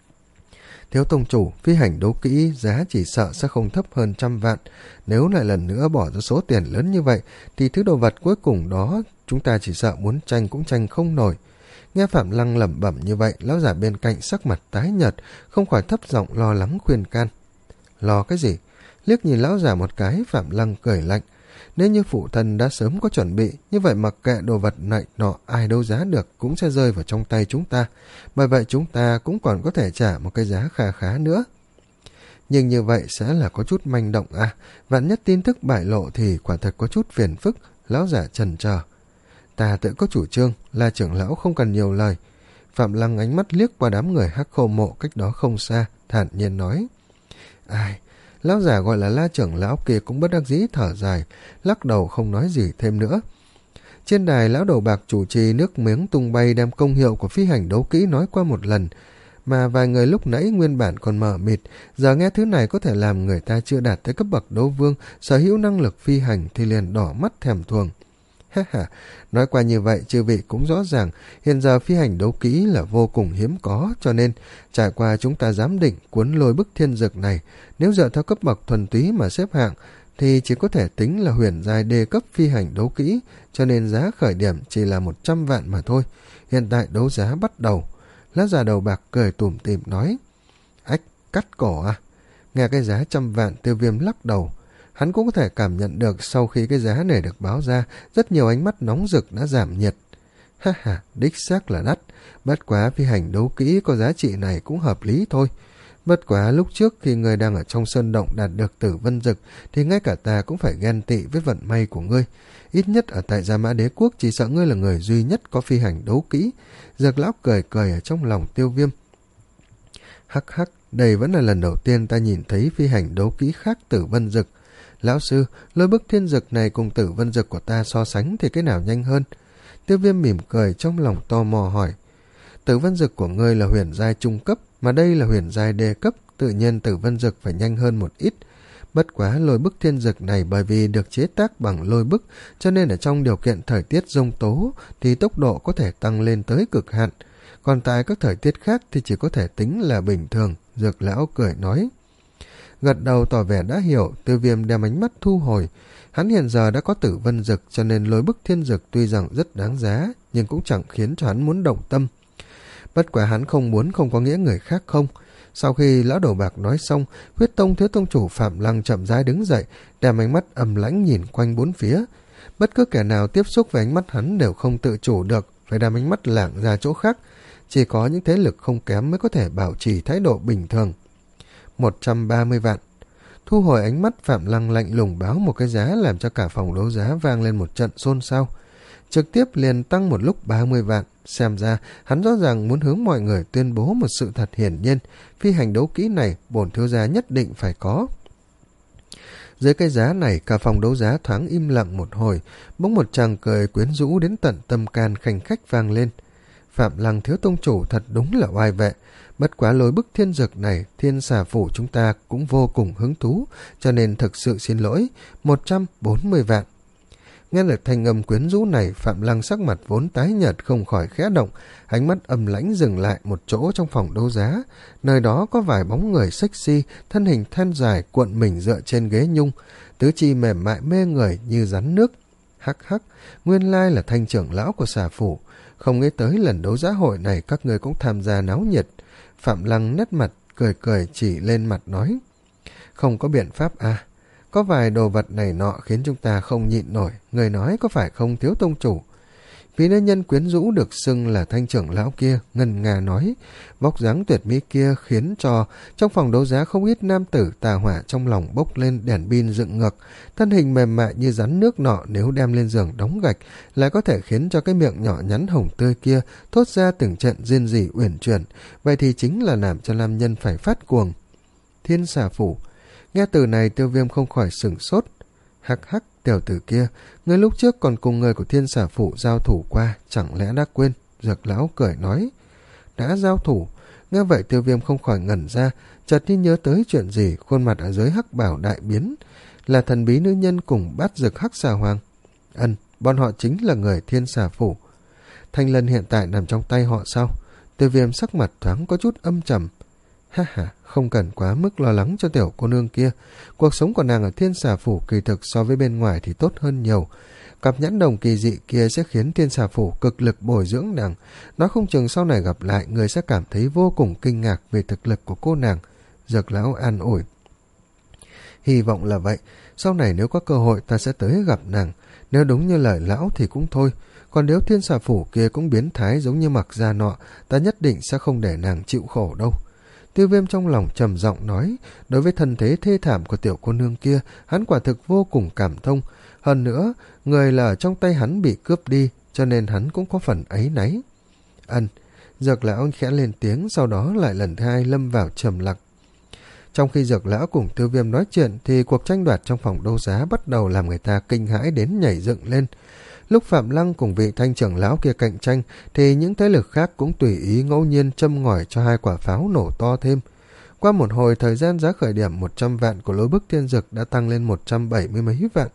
Thiếu tông chủ, phi hành đấu kỹ giá chỉ sợ sẽ không thấp hơn trăm vạn. Nếu lại lần nữa bỏ ra số tiền lớn như vậy, thì thứ đồ vật cuối cùng đó chúng ta chỉ sợ muốn tranh cũng tranh không nổi. Nghe Phạm Lăng lẩm bẩm như vậy, lão giả bên cạnh sắc mặt tái nhợt, không khỏi thấp giọng lo lắng khuyên can. Lo cái gì? Liếc nhìn lão giả một cái, Phạm Lăng cười lạnh. Nếu như phụ thân đã sớm có chuẩn bị, như vậy mặc kệ đồ vật này nọ ai đấu giá được cũng sẽ rơi vào trong tay chúng ta. Bởi vậy chúng ta cũng còn có thể trả một cái giá khá khá nữa. Nhưng như vậy sẽ là có chút manh động à, vạn nhất tin tức bại lộ thì quả thật có chút phiền phức. Lão giả chần chờ. Ta tự có chủ trương, là trưởng lão không cần nhiều lời. Phạm Lăng ánh mắt liếc qua đám người hắc khô mộ cách đó không xa, thản nhiên nói. Ai... Lão giả gọi là La trưởng lão kia cũng bất đắc dĩ thở dài, lắc đầu không nói gì thêm nữa. Trên đài lão đầu bạc chủ trì nước miếng tung bay đem công hiệu của phi hành đấu kỹ nói qua một lần, mà vài người lúc nãy nguyên bản còn mờ mịt, giờ nghe thứ này có thể làm người ta chưa đạt tới cấp bậc đấu vương, sở hữu năng lực phi hành thì liền đỏ mắt thèm thuồng. Ha ha, nói qua như vậy chư vị cũng rõ ràng, hiện giờ phi hành đấu kỹ là vô cùng hiếm có, cho nên trải qua chúng ta giám định cuốn lôi bức thiên dực này, nếu dựa theo cấp bậc thuần túy mà xếp hạng thì chỉ có thể tính là huyền giai đề cấp phi hành đấu kỹ, cho nên giá khởi điểm chỉ là một trăm vạn mà thôi. Hiện tại đấu giá bắt đầu. Lá già đầu bạc cười tủm tỉm nói. Ách, cắt cổ à? Nghe cái giá trăm vạn, Tiêu Viêm lắc đầu. Hắn cũng có thể cảm nhận được sau khi cái giá này được báo ra, rất nhiều ánh mắt nóng rực đã giảm nhiệt. Ha ha, đích xác là đắt. Bất quá phi hành đấu kỹ có giá trị này cũng hợp lý thôi. Bất quá lúc trước khi ngươi đang ở trong sơn động đạt được tử vân dực, thì ngay cả ta cũng phải ghen tị với vận may của ngươi. Ít nhất ở tại Gia Mã Đế Quốc chỉ sợ ngươi là người duy nhất có phi hành đấu kỹ. Dược lão cười cười ở trong lòng Tiêu Viêm. Hắc hắc, đây vẫn là lần đầu tiên ta nhìn thấy phi hành đấu kỹ khác tử vân dực. Lão sư, lôi bức thiên dực này cùng tử vân dực của ta so sánh thì cái nào nhanh hơn? Tiêu Viêm mỉm cười trong lòng tò mò hỏi. Tử vân dực của ngươi là huyền giai trung cấp, mà đây là huyền giai đề cấp, tự nhiên tử vân dực phải nhanh hơn một ít. Bất quá lôi bức thiên dực này bởi vì được chế tác bằng lôi bức, cho nên ở trong điều kiện thời tiết giông tố thì tốc độ có thể tăng lên tới cực hạn. Còn tại các thời tiết khác thì chỉ có thể tính là bình thường, Dược lão cười nói. Gật đầu tỏ vẻ đã hiểu, Tiêu Viêm đem ánh mắt thu hồi. Hắn hiện giờ đã có tử vân dực, cho nên lôi bức thiên dực tuy rằng rất đáng giá, nhưng cũng chẳng khiến cho hắn muốn động tâm. Bất quả hắn không muốn không có nghĩa người khác không. Sau khi lão đầu bạc nói xong, huyết tông thiếu tông chủ Phạm Lăng chậm rãi đứng dậy, đem ánh mắt âm lãnh nhìn quanh bốn phía. Bất cứ kẻ nào tiếp xúc với ánh mắt hắn đều không tự chủ được, phải đem ánh mắt lảng ra chỗ khác. Chỉ có những thế lực không kém mới có thể bảo trì thái độ bình thường. một trăm ba mươi vạn. Thu hồi ánh mắt, Phạm Lăng lạnh lùng báo một cái giá làm cho cả phòng đấu giá vang lên một trận xôn xao. Trực tiếp liền tăng một lúc ba mươi vạn. Xem ra hắn rõ ràng muốn hướng mọi người tuyên bố một sự thật hiển nhiên, phi hành đấu kỹ này bổn thiếu gia nhất định phải có. Dưới cái giá này, cả phòng đấu giá thoáng im lặng một hồi, bỗng một tràng cười quyến rũ đến tận tâm can khanh khách vang lên. Phạm Lăng thiếu tông chủ thật đúng là oai vệ. Bất quá lối bức thiên dực này, Thiên Xà Phủ chúng ta cũng vô cùng hứng thú, cho nên thực sự xin lỗi, một trăm bốn mươi vạn. Nghe được thanh âm quyến rũ này, Phạm Lăng sắc mặt vốn tái nhợt không khỏi khẽ động, ánh mắt âm lãnh dừng lại một chỗ trong phòng đấu giá. Nơi đó có vài bóng người sexy, thân hình thon dài cuộn mình dựa trên ghế nhung, tứ chi mềm mại mê người như rắn nước. Hắc hắc, nguyên lai là Thanh trưởng lão của Xà Phủ, không nghĩ tới lần đấu giá hội này các người cũng tham gia náo nhiệt. Phạm Lăng nét mặt cười cười chỉ lên mặt nói, không có biện pháp à, có vài đồ vật này nọ khiến chúng ta không nhịn nổi, người nói có phải không thiếu tông chủ? Vị nữ nhân quyến rũ được xưng là Thanh trưởng lão kia ngân nga nói, vóc dáng tuyệt mỹ kia khiến cho trong phòng đấu giá không ít nam tử tà hỏa trong lòng bốc lên đèn pin dựng ngược, thân hình mềm mại như rắn nước nọ nếu đem lên giường đóng gạch lại có thể khiến cho cái miệng nhỏ nhắn hồng tươi kia thốt ra từng trận rên rỉ uyển chuyển, vậy thì chính là làm cho nam nhân phải phát cuồng. Thiên xà phủ. Nghe từ này Tiêu Viêm không khỏi sửng sốt. Hắc hắc, tiểu tử kia, người lúc trước còn cùng người của Thiên xà phủ giao thủ qua, chẳng lẽ đã quên? Dược lão cười nói. Đã giao thủ? Nghe vậy Tiêu Viêm không khỏi ngẩn ra, chợt như nhớ tới chuyện gì, khuôn mặt ở dưới hắc bảo đại biến. Là thần bí nữ nhân cùng bát dược hắc xà hoàng. Ân, bọn họ chính là người Thiên xà phủ. Thanh lân hiện tại nằm trong tay họ sao? Tiêu Viêm sắc mặt thoáng có chút âm trầm. Ha ha, không cần quá mức lo lắng cho tiểu cô nương kia. Cuộc sống của nàng ở Thiên xà phủ kỳ thực so với bên ngoài thì tốt hơn nhiều. Cặp nhãn đồng kỳ dị kia sẽ khiến Thiên xà phủ cực lực bồi dưỡng nàng. Nói không chừng sau này gặp lại người sẽ cảm thấy vô cùng kinh ngạc về thực lực của cô nàng. Dược lão an ủi. Hy vọng là vậy. Sau này nếu có cơ hội ta sẽ tới gặp nàng. Nếu đúng như lời lão thì cũng thôi. Còn nếu Thiên xà phủ kia cũng biến thái giống như Mặc Gia nọ, ta nhất định sẽ không để nàng chịu khổ đâu. Tiêu Viêm trong lòng trầm giọng nói, đối với thân thế thê thảm của tiểu cô nương kia, hắn quả thực vô cùng cảm thông. Hơn nữa, người là ở trong tay hắn bị cướp đi, cho nên hắn cũng có phần áy náy. Ân, Dược lão khẽ lên tiếng, sau đó lại lần thứ hai lâm vào trầm lặng. Trong khi Dược lão cùng Tiêu Viêm nói chuyện, thì cuộc tranh đoạt trong phòng đấu giá bắt đầu làm người ta kinh hãi đến nhảy dựng lên. Lúc Phạm Lăng cùng vị Thanh trưởng lão kia cạnh tranh, thì những thế lực khác cũng tùy ý ngẫu nhiên châm ngòi cho hai quả pháo nổ to thêm. Qua một hồi thời gian, giá khởi điểm một trăm vạn của lối bức thiên dực đã tăng lên một trăm bảy mươi mấy vạn.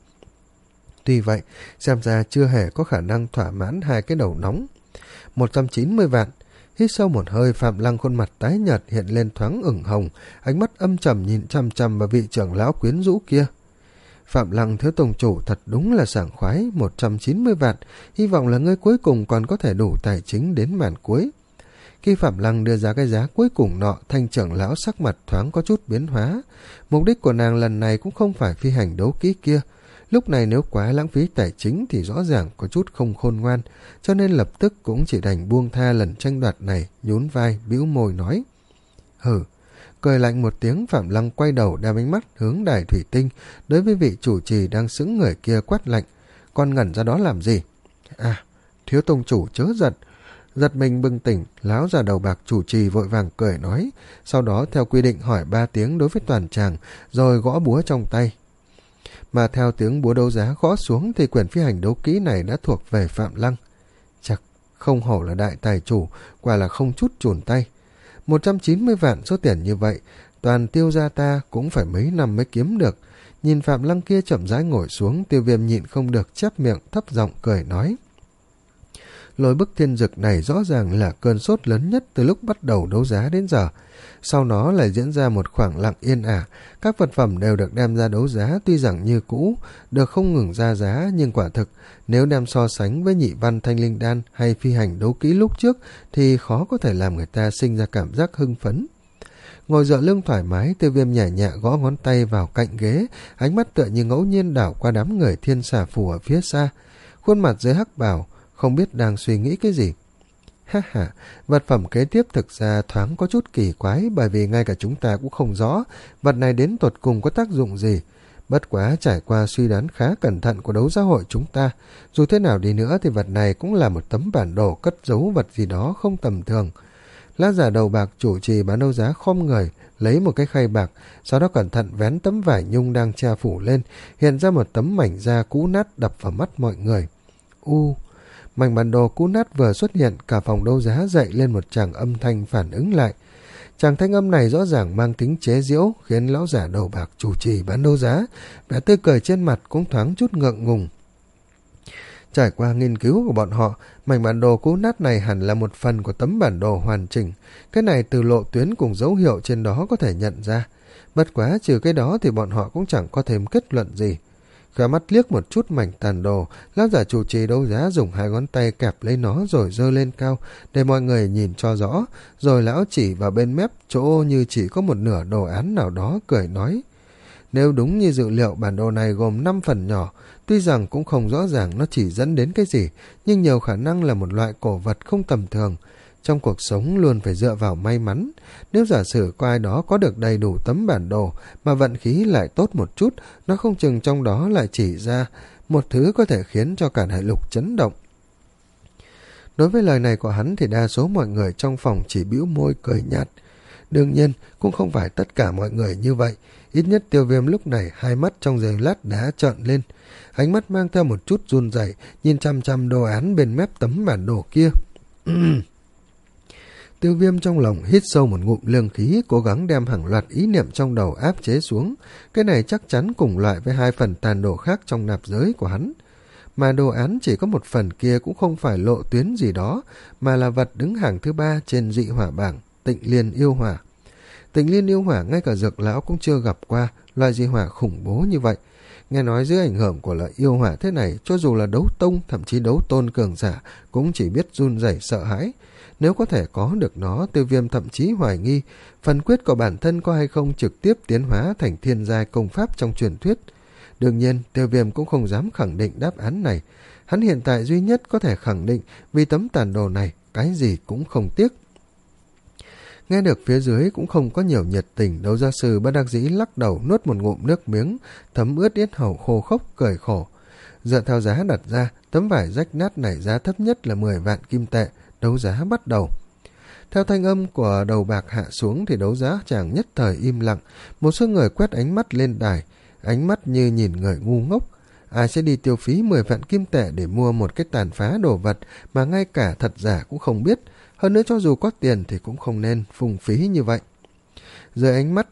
Tuy vậy, xem ra chưa hề có khả năng thỏa mãn hai cái đầu nóng. một trăm chín mươi vạn. Hít sâu một hơi, Phạm Lăng khuôn mặt tái nhợt hiện lên thoáng ửng hồng, ánh mắt âm trầm nhìn chằm chằm vào vị trưởng lão quyến rũ kia. Phạm Lăng thiếu tông chủ thật đúng là sảng khoái, một trăm chín mươi vạn, hy vọng là ngươi cuối cùng còn có thể đủ tài chính đến màn cuối. Khi Phạm Lăng đưa ra cái giá cuối cùng nọ, Thanh trưởng lão sắc mặt thoáng có chút biến hóa. Mục đích của nàng lần này cũng không phải phi hành đấu kỹ kia. Lúc này nếu quá lãng phí tài chính thì rõ ràng có chút không khôn ngoan, cho nên lập tức cũng chỉ đành buông tha lần tranh đoạt này, nhún vai, bĩu môi nói. Hừ. Cười lạnh một tiếng, Phạm Lăng quay đầu đem ánh mắt hướng đài thủy tinh, đối với vị chủ trì đang sững người kia quát lạnh. Con ngẩn ra đó làm gì? À, thiếu tông chủ chớ giận. Giật mình bừng tỉnh, láo già đầu bạc chủ trì vội vàng cười nói, sau đó theo quy định hỏi ba tiếng đối với toàn tràng, rồi gõ búa trong tay. Mà theo tiếng búa đấu giá gõ xuống thì quyển phi hành đấu kỹ này đã thuộc về Phạm Lăng. Chắc không hổ là đại tài chủ, quả là không chút chùn tay. một trăm chín mươi vạn số tiền như vậy, toàn Tiêu gia ta cũng phải mấy năm mới kiếm được. Nhìn Phạm Lăng kia chậm rãi ngồi xuống, Tiêu Viêm nhịn không được chép miệng thấp giọng cười nói. Lối bức thiên dực này rõ ràng là cơn sốt lớn nhất từ lúc bắt đầu đấu giá đến giờ. Sau nó lại diễn ra một khoảng lặng yên ả, các vật phẩm đều được đem ra đấu giá, tuy rằng như cũ, được không ngừng ra giá, nhưng quả thực, nếu đem so sánh với nhị văn thanh linh đan hay phi hành đấu kỹ lúc trước, thì khó có thể làm người ta sinh ra cảm giác hưng phấn. Ngồi dựa lưng thoải mái, Tiêu Viêm nhẹ nhẹ gõ ngón tay vào cạnh ghế, ánh mắt tựa như ngẫu nhiên đảo qua đám người Thiên xà phủ ở phía xa. Khuôn mặt dưới hắc bào, không biết đang suy nghĩ cái gì. Ha ha, vật phẩm kế tiếp thực ra thoáng có chút kỳ quái, bởi vì ngay cả chúng ta cũng không rõ vật này đến tột cùng có tác dụng gì. Bất quá trải qua suy đoán khá cẩn thận của đấu giá hội chúng ta, dù thế nào đi nữa thì vật này cũng là một tấm bản đồ cất giấu vật gì đó không tầm thường. Lá giả đầu bạc chủ trì bán đấu giá khom người, lấy một cái khay bạc, sau đó cẩn thận vén tấm vải nhung đang che phủ lên, hiện ra một tấm mảnh da cũ nát đập vào mắt mọi người. U, mảnh bản đồ cũ nát vừa xuất hiện, cả phòng đấu giá dậy lên một tràng âm thanh phản ứng lại. Tràng thanh âm này rõ ràng mang tính chế giễu, khiến lão giả đầu bạc chủ trì bán đấu giá, vẻ tươi cười trên mặt cũng thoáng chút ngượng ngùng. Trải qua nghiên cứu của bọn họ, mảnh bản đồ cũ nát này hẳn là một phần của tấm bản đồ hoàn chỉnh. Cái này từ lộ tuyến cùng dấu hiệu trên đó có thể nhận ra. Bất quá trừ cái đó thì bọn họ cũng chẳng có thêm kết luận gì. Khóe mắt liếc một chút mảnh tàn đồ, lão giả chủ trì đấu giá dùng hai ngón tay kẹp lấy nó rồi giơ lên cao để mọi người nhìn cho rõ, rồi lão chỉ vào bên mép chỗ như chỉ có một nửa đồ án nào đó cười nói. Nếu đúng như dự liệu, bản đồ này gồm năm phần nhỏ, tuy rằng cũng không rõ ràng nó chỉ dẫn đến cái gì, nhưng nhiều khả năng là một loại cổ vật không tầm thường. Trong cuộc sống luôn phải dựa vào may mắn. Nếu giả sử có ai đó có được đầy đủ tấm bản đồ mà vận khí lại tốt một chút, nó không chừng trong đó lại chỉ ra một thứ có thể khiến cho cả đại lục chấn động. Đối với lời này của hắn thì đa số mọi người trong phòng chỉ bĩu môi cười nhạt. Đương nhiên, cũng không phải tất cả mọi người như vậy. Ít nhất Tiêu Viêm lúc này hai mắt trong giây lát đã trợn lên. Ánh mắt mang theo một chút run rẩy, nhìn chăm chăm đồ án bên mép tấm bản đồ kia. Tiêu Viêm trong lòng hít sâu một ngụm lương khí, cố gắng đem hàng loạt ý niệm trong đầu áp chế xuống. Cái này chắc chắn cùng loại với hai phần tàn đồ khác trong nạp giới của hắn. Mà đồ án chỉ có một phần kia cũng không phải lộ tuyến gì đó, mà là vật đứng hàng thứ ba trên dị hỏa bảng, Tịnh Liên Yêu Hỏa. Tịnh Liên Yêu Hỏa ngay cả Dược Lão cũng chưa gặp qua loại dị hỏa khủng bố như vậy. Nghe nói dưới ảnh hưởng của loại yêu hỏa thế này, cho dù là đấu tông, thậm chí đấu tôn cường giả, cũng chỉ biết run rẩy sợ hãi. Nếu có thể có được nó, Tiêu Viêm thậm chí hoài nghi phần quyết của bản thân có hay không trực tiếp tiến hóa thành thiên giai công pháp trong truyền thuyết. Đương nhiên, Tiêu Viêm cũng không dám khẳng định đáp án này. Hắn hiện tại duy nhất có thể khẳng định vì tấm tàn đồ này, cái gì cũng không tiếc. Nghe được phía dưới cũng không có nhiều nhiệt tình, Đấu gia sư bất đắc dĩ lắc đầu nuốt một ngụm nước miếng, thấm ướt yết hầu khô khốc cười khổ. Dựa theo giá đặt ra, tấm vải rách nát này giá thấp nhất là mười vạn kim tệ, đấu giá bắt đầu. Theo thanh âm của đầu bạc hạ xuống thì đấu giá chàng nhất thời im lặng, một số người quét ánh mắt lên đài, ánh mắt như nhìn người ngu ngốc. Ai sẽ đi tiêu phí mười vạn kim tệ để mua một cái tàn phá đồ vật mà ngay cả thật giả cũng không biết, hơn nữa cho dù có tiền thì cũng không nên phung phí như vậy. Dưới ánh mắt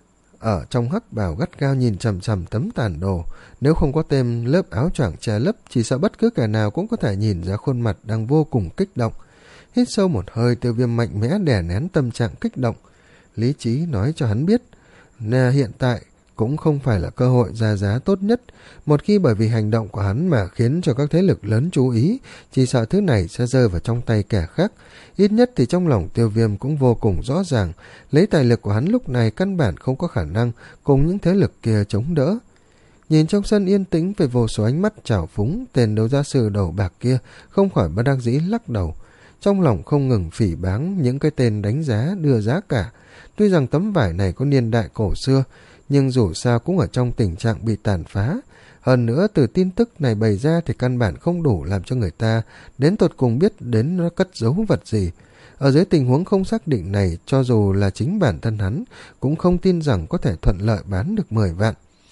ở trong hắc bào gắt gao nhìn chằm chằm tấm tàn đồ, nếu không có thêm lớp áo choàng che lấp, chỉ sợ bất cứ kẻ nào cũng có thể nhìn ra khuôn mặt đang vô cùng kích động. Hít sâu một hơi, Tiêu Viêm mạnh mẽ đè nén tâm trạng kích động. Lý trí nói cho hắn biết, nè hiện tại cũng không phải là cơ hội ra giá tốt nhất. Một khi bởi vì hành động của hắn mà khiến cho các thế lực lớn chú ý, chỉ sợ thứ này sẽ rơi vào trong tay kẻ khác. Ít nhất thì trong lòng Tiêu Viêm cũng vô cùng rõ ràng, lấy tài lực của hắn lúc này căn bản không có khả năng cùng những thế lực kia chống đỡ. Nhìn trong sân yên tĩnh với vô số ánh mắt trào phúng, tên đấu gia sư đầu bạc kia không khỏi bất đắc dĩ lắc đầu. Trong lòng không ngừng phỉ báng những cái tên đánh giá đưa giá cả. Tuy rằng tấm vải này có niên đại cổ xưa, nhưng dù sao cũng ở trong tình trạng bị tàn phá. Hơn nữa, từ tin tức này bày ra thì căn bản không đủ làm cho người ta đến tột cùng biết đến nó cất giấu vật gì. Ở dưới tình huống không xác định này, cho dù là chính bản thân hắn cũng không tin rằng có thể thuận lợi bán được mười vạn.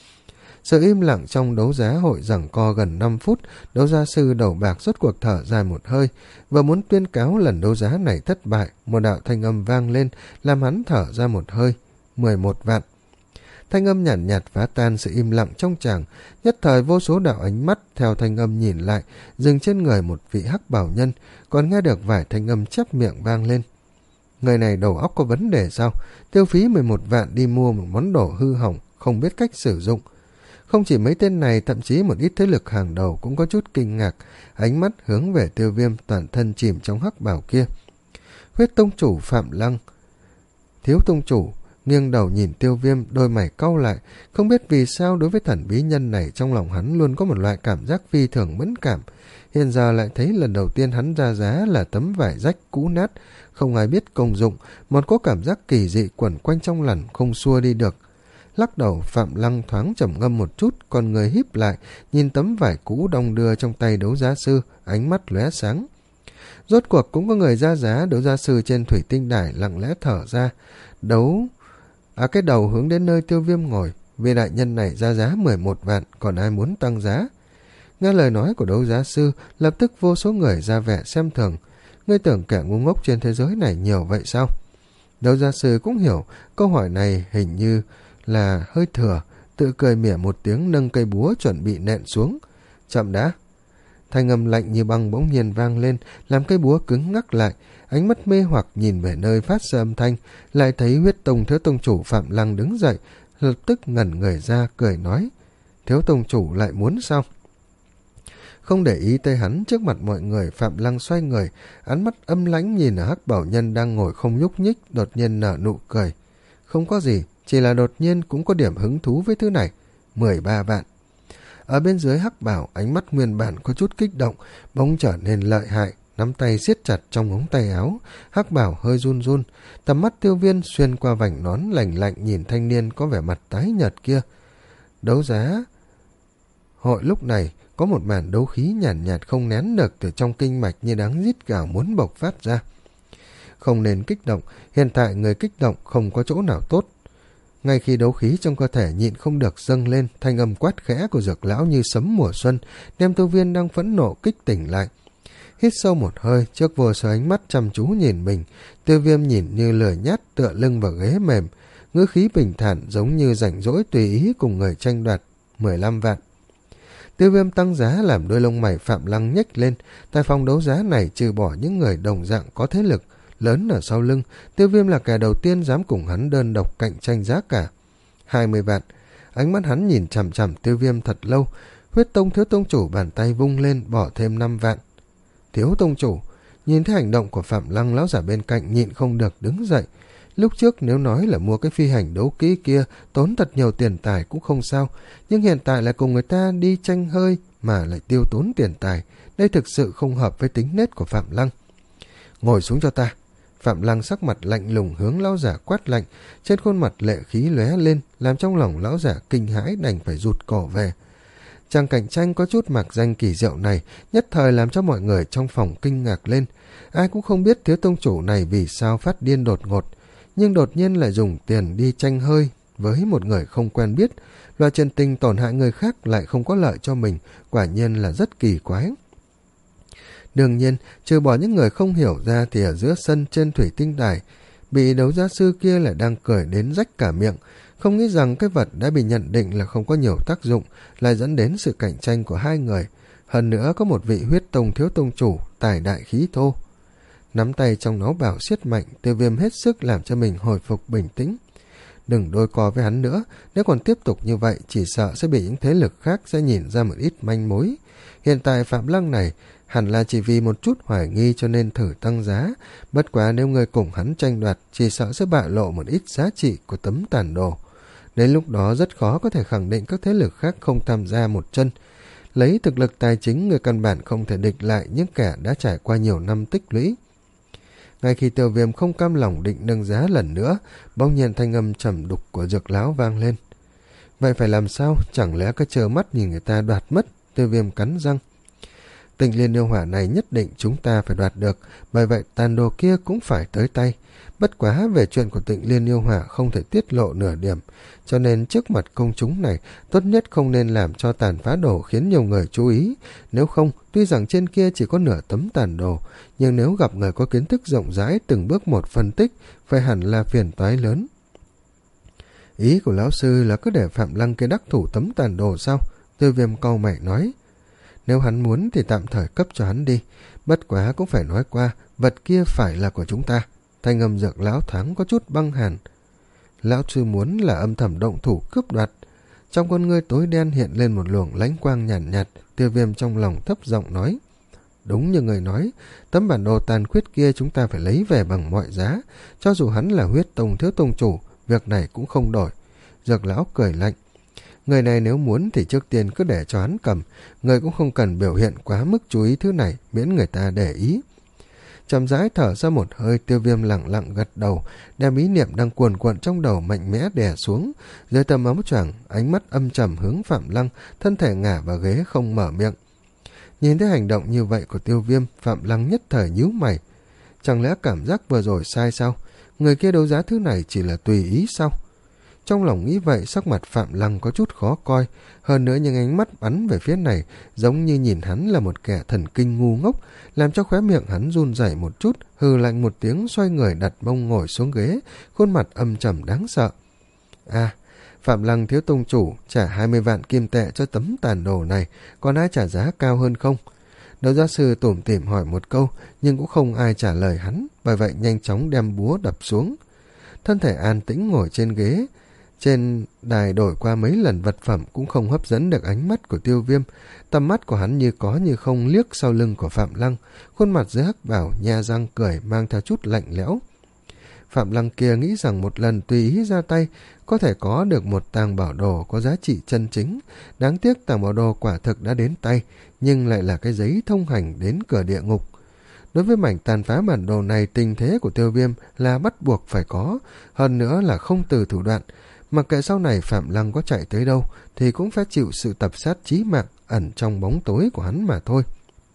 Sự im lặng trong đấu giá hội giằng co gần năm phút, đấu giá sư đầu bạc rốt cuộc thở dài một hơi, và muốn tuyên cáo lần đấu giá này thất bại, một đạo thanh âm vang lên làm hắn thở ra một hơi. mười một vạn. Thanh âm nhàn nhạt, nhạt phá tan sự im lặng trong tràng, nhất thời vô số đạo ánh mắt theo thanh âm nhìn lại, dừng trên người một vị hắc bảo nhân, còn nghe được vài thanh âm chép miệng vang lên. Người này đầu óc có vấn đề sao? Tiêu phí mười một vạn đi mua một món đồ hư hỏng, không biết cách sử dụng. Không chỉ mấy tên này, thậm chí một ít thế lực hàng đầu cũng có chút kinh ngạc, ánh mắt hướng về Tiêu Viêm, toàn thân chìm trong hắc bảo kia. Huyết tông chủ Phạm Lăng, thiếu tông chủ, nghiêng đầu nhìn Tiêu Viêm, đôi mày cau lại, không biết vì sao đối với thần bí nhân này trong lòng hắn luôn có một loại cảm giác phi thường mẫn cảm. Hiện giờ lại thấy lần đầu tiên hắn ra giá là tấm vải rách cũ nát, không ai biết công dụng, một có cảm giác kỳ dị quẩn quanh trong lòng không xua đi được. Lắc đầu, Phạm Lăng thoáng trầm ngâm một chút, còn người híp lại, nhìn tấm vải cũ đong đưa trong tay đấu giá sư, ánh mắt lóe sáng. Rốt cuộc cũng có người ra giá, đấu giá sư trên thủy tinh đài lặng lẽ thở ra, đấu à cái đầu hướng đến nơi Tiêu Viêm ngồi. Vị đại nhân này ra giá mười một vạn, còn ai muốn tăng giá? Nghe lời nói của đấu giá sư, lập tức vô số người ra vẻ xem thường. Ngươi tưởng kẻ ngu ngốc trên thế giới này nhiều vậy sao? Đấu giá sư cũng hiểu câu hỏi này hình như là hơi thừa, tự cười mỉa một tiếng, nâng cây búa chuẩn bị nện xuống. Chậm đã. Thanh âm lạnh như băng bỗng nhiên vang lên, làm cây búa cứng ngắc lại. Ánh mắt mê hoặc nhìn về nơi phát ra âm thanh, lại thấy huyết tông thiếu tông chủ Phạm Lăng đứng dậy, lập tức ngẩn người ra cười nói: Thiếu tông chủ lại muốn sao? Không để ý tới hắn, trước mặt mọi người, Phạm Lăng xoay người, ánh mắt âm lãnh nhìn ở hắc bảo nhân đang ngồi không nhúc nhích, đột nhiên nở nụ cười. Không có gì, chỉ là đột nhiên cũng có điểm hứng thú với thứ này. Mười ba vạn. Ở bên dưới hắc bảo, ánh mắt nguyên bản có chút kích động, bỗng trở nên lợi hại, nắm tay siết chặt trong ống tay áo. Hắc bảo hơi run run, tầm mắt Tiêu Viêm xuyên qua vành nón lạnh lạnh nhìn thanh niên có vẻ mặt tái nhợt kia. Đấu giá hội lúc này có một màn đấu khí nhàn nhạt, nhạt không nén được từ trong kinh mạch như đáng rít gào muốn bộc phát ra. Không nên kích động, hiện tại người kích động không có chỗ nào tốt. Ngay khi đấu khí trong cơ thể nhịn không được dâng lên, thanh âm quát khẽ của Dược lão như sấm mùa xuân, đem Tiêu Viêm đang phẫn nộ kích tỉnh lại. Hít sâu một hơi, trước vô số ánh mắt chăm chú nhìn mình, Tiêu Viêm nhìn như lười nhát tựa lưng vào ghế mềm, ngữ khí bình thản giống như rảnh rỗi tùy ý cùng người tranh đoạt. Mười lăm vạn. Tiêu Viêm tăng giá làm đôi lông mày Phạm Lăng nhếch lên. Tại phòng đấu giá này trừ bỏ những người đồng dạng có thế lực lớn ở sau lưng, Tiêu Viêm là kẻ đầu tiên dám cùng hắn đơn độc cạnh tranh giá cả. Hai mươi vạn. Ánh mắt hắn nhìn chằm chằm Tiêu Viêm thật lâu. Huyết Tông thiếu tông chủ bàn tay vung lên bỏ thêm năm vạn. Thiếu tông chủ nhìn thấy hành động của Phạm Lăng, lão giả bên cạnh nhịn không được đứng dậy. Lúc trước nếu nói là mua cái phi hành đấu kỹ kia tốn thật nhiều tiền tài cũng không sao, nhưng hiện tại lại cùng người ta đi tranh hơi mà lại tiêu tốn tiền tài, đây thực sự không hợp với tính nết của Phạm Lăng. Ngồi xuống cho ta. Phạm Lăng sắc mặt lạnh lùng hướng lão giả quát lạnh, trên khuôn mặt lệ khí lóe lên, làm trong lòng lão giả kinh hãi đành phải rụt cổ về. Chàng cạnh tranh có chút mạc danh kỳ diệu này nhất thời làm cho mọi người trong phòng kinh ngạc lên. Ai cũng không biết thiếu tông chủ này vì sao phát điên đột ngột, nhưng đột nhiên lại dùng tiền đi tranh hơi với một người không quen biết. Loại chân tình tổn hại người khác lại không có lợi cho mình, quả nhiên là rất kỳ quái. Đương nhiên, trừ bỏ những người không hiểu ra thì ở giữa sân trên thủy tinh đài, bị đấu giá sư kia lại đang cười đến rách cả miệng, không nghĩ rằng cái vật đã bị nhận định là không có nhiều tác dụng, lại dẫn đến sự cạnh tranh của hai người. Hơn nữa có một vị huyết tông thiếu tông chủ, tài đại khí thô. Nắm tay trong áo bảo siết mạnh, Tiêu Viêm hết sức làm cho mình hồi phục bình tĩnh. Đừng đôi co với hắn nữa, nếu còn tiếp tục như vậy chỉ sợ sẽ bị những thế lực khác sẽ nhìn ra một ít manh mối. Hiện tại Phạm Lăng này hẳn là chỉ vì một chút hoài nghi cho nên thử tăng giá, bất quá nếu người cùng hắn tranh đoạt chỉ sợ sẽ bại lộ một ít giá trị của tấm tàn đồ. Đến lúc đó rất khó có thể khẳng định các thế lực khác không tham gia một chân. Lấy thực lực tài chính, người căn bản không thể địch lại những kẻ đã trải qua nhiều năm tích lũy. Ngay khi Tiêu Viêm không cam lòng định nâng giá lần nữa, bỗng nhiên thanh âm trầm đục của Dược lão vang lên. Vậy phải làm sao? Chẳng lẽ cứ trơ mắt nhìn người ta đoạt mất? Tiêu Viêm cắn răng. Tịnh Liên yêu hỏa này nhất định chúng ta phải đoạt được, bởi vậy tàn đồ kia cũng phải tới tay. Bất quá về chuyện của Tịnh Liên yêu hỏa không thể tiết lộ nửa điểm, cho nên trước mặt công chúng này tốt nhất không nên làm cho tàn phá đồ khiến nhiều người chú ý. Nếu không, tuy rằng trên kia chỉ có nửa tấm tàn đồ, nhưng nếu gặp người có kiến thức rộng rãi từng bước một phân tích, phải hẳn là phiền toái lớn. Ý của lão sư là cứ để Phạm Lăng kia đắc thủ tấm tàn đồ sao? Tiêu Viêm cau mày nói. Nếu hắn muốn thì tạm thời cấp cho hắn đi, bất quá cũng phải nói qua, vật kia phải là của chúng ta. Thanh âm Dược lão thoáng có chút băng hàn. Lão sư muốn là âm thầm động thủ cướp đoạt. Trong con ngươi tối đen hiện lên một luồng lánh quang nhàn nhạt, nhạt. Tiêu Viêm trong lòng thấp giọng nói. Đúng như người nói, tấm bản đồ tàn khuyết kia chúng ta phải lấy về bằng mọi giá. Cho dù hắn là huyết tông thiếu tông chủ, việc này cũng không đổi. Dược lão cười lạnh. Người này nếu muốn thì trước tiên cứ để cho hắn cầm. Người cũng không cần biểu hiện quá mức chú ý thứ này, miễn người ta để ý. Chậm rãi thở ra một hơi, Tiêu Viêm lặng lặng gật đầu, đem ý niệm đang cuồn cuộn trong đầu mạnh mẽ đè xuống. Dưới tầm áo choàng, ánh mắt âm trầm hướng Phạm Lăng, thân thể ngả vào ghế không mở miệng. Nhìn thấy hành động như vậy của Tiêu Viêm, Phạm Lăng nhất thời nhíu mày. Chẳng lẽ cảm giác vừa rồi sai sao? Người kia đấu giá thứ này chỉ là tùy ý sao? Trong lòng nghĩ vậy, sắc mặt Phạm Lăng có chút khó coi, hơn nữa những ánh mắt bắn về phía này giống như nhìn hắn là một kẻ thần kinh ngu ngốc, làm cho khóe miệng hắn run rẩy một chút, hừ lạnh một tiếng xoay người đặt mông ngồi xuống ghế, khuôn mặt âm trầm đáng sợ. À, Phạm Lăng thiếu tông chủ trả hai mươi vạn kim tệ cho tấm tàn đồ này, còn ai trả giá cao hơn không? Đấu giá sư tủm tỉm hỏi một câu, nhưng cũng không ai trả lời hắn, bởi vậy nhanh chóng đem búa đập xuống. Thân thể an tĩnh ngồi trên ghế, trên đài đổi qua mấy lần vật phẩm cũng không hấp dẫn được ánh mắt của Tiêu Viêm. Tầm mắt của hắn như có như không liếc sau lưng của Phạm Lăng, khuôn mặt dưới hắc bảo nhe răng cười mang theo chút lạnh lẽo. Phạm Lăng kia nghĩ rằng một lần tùy ý ra tay có thể có được một tàng bảo đồ có giá trị chân chính. Đáng tiếc tàng bảo đồ quả thực đã đến tay, nhưng lại là cái giấy thông hành đến cửa địa ngục. Đối với mảnh tàn phá bản đồ này, tình thế của Tiêu Viêm là bắt buộc phải có, hơn nữa là không từ thủ đoạn. Mặc kệ sau này Phạm Lăng có chạy tới đâu thì cũng phải chịu sự tập sát chí mạng ẩn trong bóng tối của hắn mà thôi.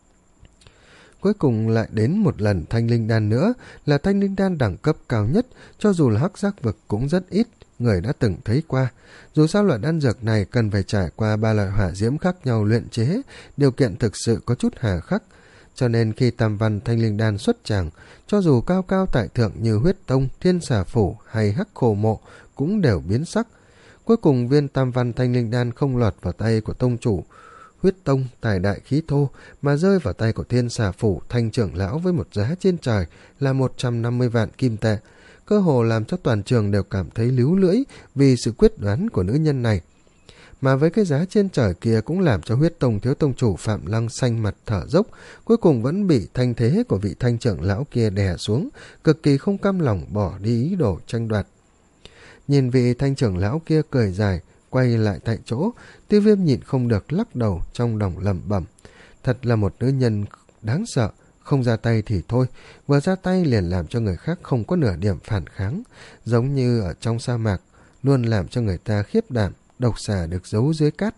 Cuối cùng lại đến một lần thanh linh đan nữa, là thanh linh đan đẳng cấp cao nhất, cho dù là hắc giác vực cũng rất ít người đã từng thấy qua. Dù sao loại đan dược này cần phải trải qua ba loại hỏa diễm khác nhau luyện chế, điều kiện thực sự có chút hà khắc. Cho nên khi tam văn thanh linh đan xuất tràng, cho dù cao cao tại thượng như huyết tông, thiên xà phủ hay hắc khổ mộ cũng đều biến sắc. Cuối cùng viên tam văn thanh linh đan không lọt vào tay của tông chủ huyết tông tài đại khí thô, mà rơi vào tay của thiên xà phủ thanh trưởng lão với một giá trên trời là một trăm năm mươi vạn kim tệ, cơ hồ làm cho toàn trường đều cảm thấy líu lưỡi vì sự quyết đoán của nữ nhân này. Mà với cái giá trên trời kia cũng làm cho huyết tông thiếu tông chủ Phạm Lăng xanh mặt thở dốc, cuối cùng vẫn bị thanh thế của vị thanh trưởng lão kia đè xuống, cực kỳ không cam lòng bỏ đi ý đồ tranh đoạt. Nhìn vị thanh trưởng lão kia cười dài, quay lại tại chỗ, Tiêu Viêm nhịn không được lắc đầu trong lòng lẩm bẩm. Thật là một nữ nhân đáng sợ, không ra tay thì thôi, vừa ra tay liền làm cho người khác không có nửa điểm phản kháng, giống như ở trong sa mạc, luôn làm cho người ta khiếp đảm, độc xà được giấu dưới cát.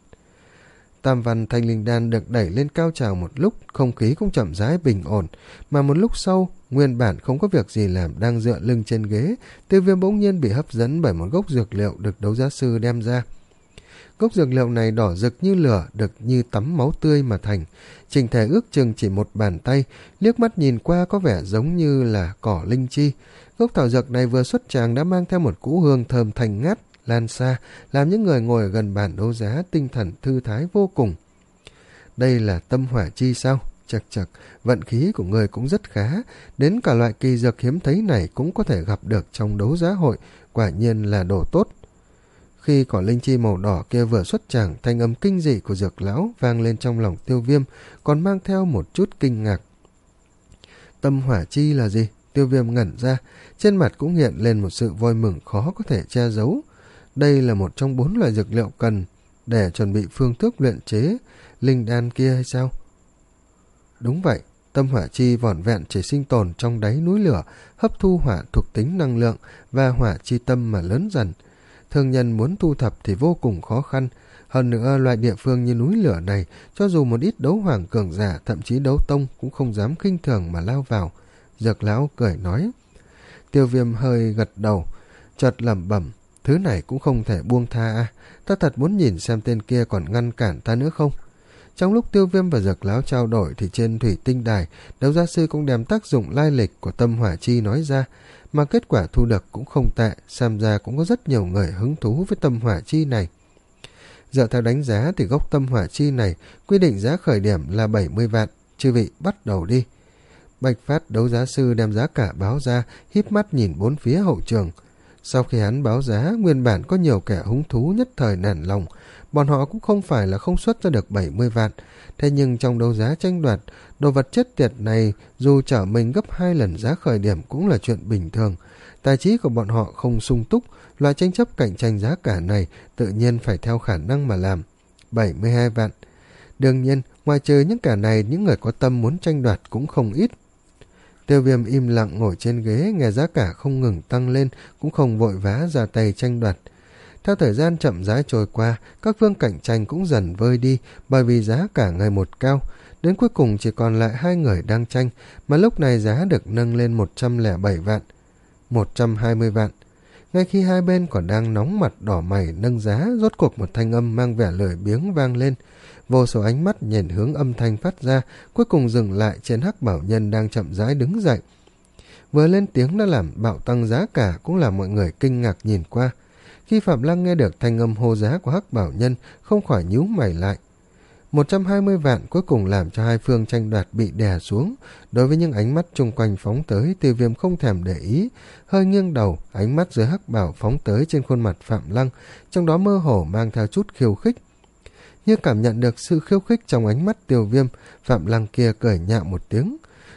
Tam văn thanh linh đan được đẩy lên cao trào một lúc, không khí cũng chậm rãi bình ổn, mà một lúc sau, nguyên bản không có việc gì làm đang dựa lưng trên ghế, Tiêu Viêm bỗng nhiên bị hấp dẫn bởi một gốc dược liệu được đấu giá sư đem ra. Gốc dược liệu này đỏ rực như lửa, được như tắm máu tươi mà thành, chỉnh thể ước chừng chỉ một bàn tay, liếc mắt nhìn qua có vẻ giống như là cỏ linh chi. Gốc thảo dược này vừa xuất tràng đã mang theo một cỗ hương thơm thanh ngát lan xa, làm những người ngồi ở gần bàn đấu giá tinh thần thư thái vô cùng. Đây là tâm hỏa chi sao? Chật chật, vận khí của người cũng rất khá, đến cả loại kỳ dược hiếm thấy này cũng có thể gặp được trong đấu giá hội, quả nhiên là đồ tốt. Khi cỏ linh chi màu đỏ kia vừa xuất tràng, thanh âm kinh dị của dược lão vang lên trong lòng Tiêu Viêm, còn mang theo một chút kinh ngạc. Tâm hỏa chi là gì? Tiêu Viêm ngẩn ra, trên mặt cũng hiện lên một sự vui mừng khó có thể che giấu. Đây là một trong bốn loại dược liệu cần để chuẩn bị phương thức luyện chế linh đan kia hay sao? Đúng vậy, tâm hỏa chi vỏn vẹn chỉ sinh tồn trong đáy núi lửa, hấp thu hỏa thuộc tính năng lượng và hỏa chi tâm mà lớn dần. Thương nhân muốn thu thập thì vô cùng khó khăn. Hơn nữa, loại địa phương như núi lửa này, cho dù một ít đấu hoàng cường giả, thậm chí đấu tông cũng không dám khinh thường mà lao vào. Dược lão cười nói. Tiêu Viêm hơi gật đầu, chợt lẩm bẩm, thứ này cũng không thể buông tha à, ta thật muốn nhìn xem tên kia còn ngăn cản ta nữa không. Trong lúc Tiêu Viêm và dược lão trao đổi thì trên thủy tinh đài, đấu giá sư cũng đem tác dụng lai lịch của tâm hỏa chi nói ra, mà kết quả thu được cũng không tệ, xem ra cũng có rất nhiều người hứng thú với tâm hỏa chi này. Dựa theo đánh giá thì gốc tâm hỏa chi này quy định giá khởi điểm là bảy mươi vạn, chư vị bắt đầu đi. Bạch Phát đấu giá sư đem giá cả báo ra, híp mắt nhìn bốn phía hậu trường. Sau khi hắn báo giá, nguyên bản có nhiều kẻ hứng thú nhất thời nản lòng, bọn họ cũng không phải là không xuất ra được bảy mươi vạn, thế nhưng trong đấu giá tranh đoạt, đồ vật chết tiệt này dù trở mình gấp hai lần giá khởi điểm cũng là chuyện bình thường. Tài trí của bọn họ không sung túc, loại tranh chấp cạnh tranh giá cả này tự nhiên phải theo khả năng mà làm. bảy mươi hai vạn. Đương nhiên, ngoài trừ những kẻ này, những người có tâm muốn tranh đoạt cũng không ít. Tiêu Viêm im lặng ngồi trên ghế, nghe giá cả không ngừng tăng lên, cũng không vội vã ra tay tranh đoạt. Theo thời gian chậm rãi trôi qua, các phương cạnh tranh cũng dần vơi đi, bởi vì giá cả ngày một cao. Đến cuối cùng chỉ còn lại hai người đang tranh, mà lúc này giá được nâng lên một trăm lẻ bảy vạn, một trăm hai mươi vạn. Ngay khi hai bên còn đang nóng mặt đỏ mày nâng giá, rốt cuộc một thanh âm mang vẻ lười biếng vang lên. Vô số ánh mắt nhìn hướng âm thanh phát ra, cuối cùng dừng lại trên Hắc Bảo Nhân đang chậm rãi đứng dậy. Vừa lên tiếng đã làm bạo tăng giá cả, cũng làm mọi người kinh ngạc nhìn qua. Khi Phạm Lăng nghe được thanh âm hô giá của Hắc Bảo Nhân, không khỏi nhíu mày lại. một trăm hai mươi vạn cuối cùng làm cho hai phương tranh đoạt bị đè xuống. Đối với những ánh mắt chung quanh phóng tới, Tiêu Viêm không thèm để ý, hơi nghiêng đầu, ánh mắt dưới hắc bảo phóng tới trên khuôn mặt Phạm Lăng, trong đó mơ hồ mang theo chút khiêu khích. Như cảm nhận được sự khiêu khích trong ánh mắt Tiêu Viêm, Phạm Lăng kia cười nhạo một tiếng.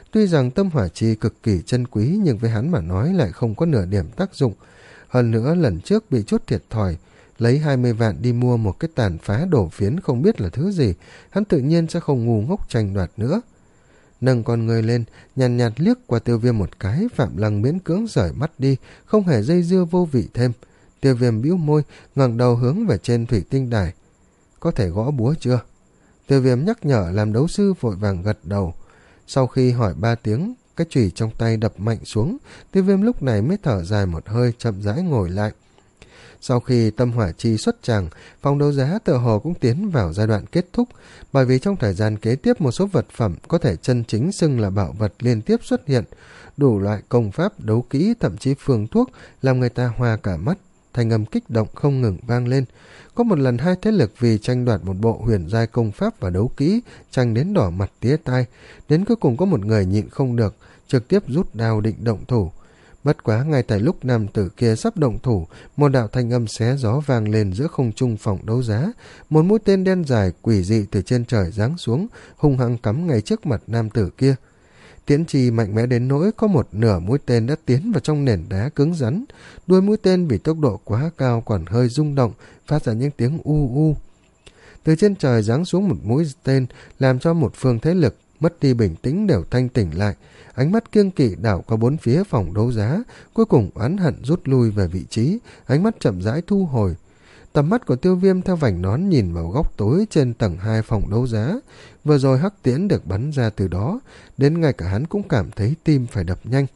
Tuy rằng tâm hỏa chi cực kỳ chân quý nhưng với hắn mà nói lại không có nửa điểm tác dụng. Hơn nữa lần trước bị chút thiệt thòi, lấy hai mươi vạn đi mua một cái tàn phá đổ phiến không biết là thứ gì, hắn tự nhiên sẽ không ngu ngốc tranh đoạt nữa. Nâng con người lên, nhàn nhạt, nhạt liếc qua Tiêu Viêm một cái, Phạm Lăng miễn cưỡng rời mắt đi, không hề dây dưa vô vị thêm. Tiêu Viêm bĩu môi, ngẩng đầu hướng về trên thủy tinh đài. Có thể gõ búa chưa? Tiêu Viêm nhắc nhở làm đấu sư vội vàng gật đầu. Sau khi hỏi ba tiếng, cái chùy trong tay đập mạnh xuống, Tiêu Viêm lúc này mới thở dài một hơi, chậm rãi ngồi lại. Sau khi tâm hỏa chi xuất tràng, phòng đấu giá tựa hồ cũng tiến vào giai đoạn kết thúc, bởi vì trong thời gian kế tiếp một số vật phẩm có thể chân chính xưng là bảo vật liên tiếp xuất hiện, đủ loại công pháp, đấu kỹ, thậm chí phương thuốc làm người ta hoa cả mắt, thanh âm kích động không ngừng vang lên. Có một lần hai thế lực vì tranh đoạt một bộ huyền giai công pháp và đấu kỹ, tranh đến đỏ mặt tía tai, đến cuối cùng có một người nhịn không được, trực tiếp rút đao định động thủ. Bất quá ngay tại lúc nam tử kia sắp động thủ, một đạo thanh âm xé gió vang lên giữa không trung phòng đấu giá, một mũi tên đen dài quỷ dị từ trên trời giáng xuống, hung hăng cắm ngay trước mặt nam tử kia. Tiễn trì mạnh mẽ đến nỗi có một nửa mũi tên đã tiến vào trong nền đá cứng rắn, đuôi mũi tên vì tốc độ quá cao còn hơi rung động, phát ra những tiếng u u. Từ trên trời giáng xuống một mũi tên, làm cho một phương thế lực mất đi bình tĩnh đều thanh tỉnh lại, ánh mắt kiêng kỵ đảo qua bốn phía phòng đấu giá, cuối cùng oán hận rút lui về vị trí, ánh mắt chậm rãi thu hồi. Tầm mắt của Tiêu Viêm theo vành nón nhìn vào góc tối trên tầng hai phòng đấu giá, vừa rồi hắc tiễn được bắn ra từ đó, đến ngay cả hắn cũng cảm thấy tim phải đập nhanh.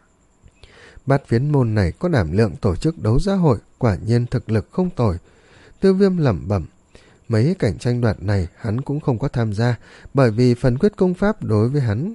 Bát Phiến Môn này có đảm lượng tổ chức đấu giá hội, quả nhiên thực lực không tồi. Tiêu Viêm lẩm bẩm. Mấy cảnh tranh đoạt này hắn cũng không có tham gia, bởi vì phần quyết công pháp đối với hắn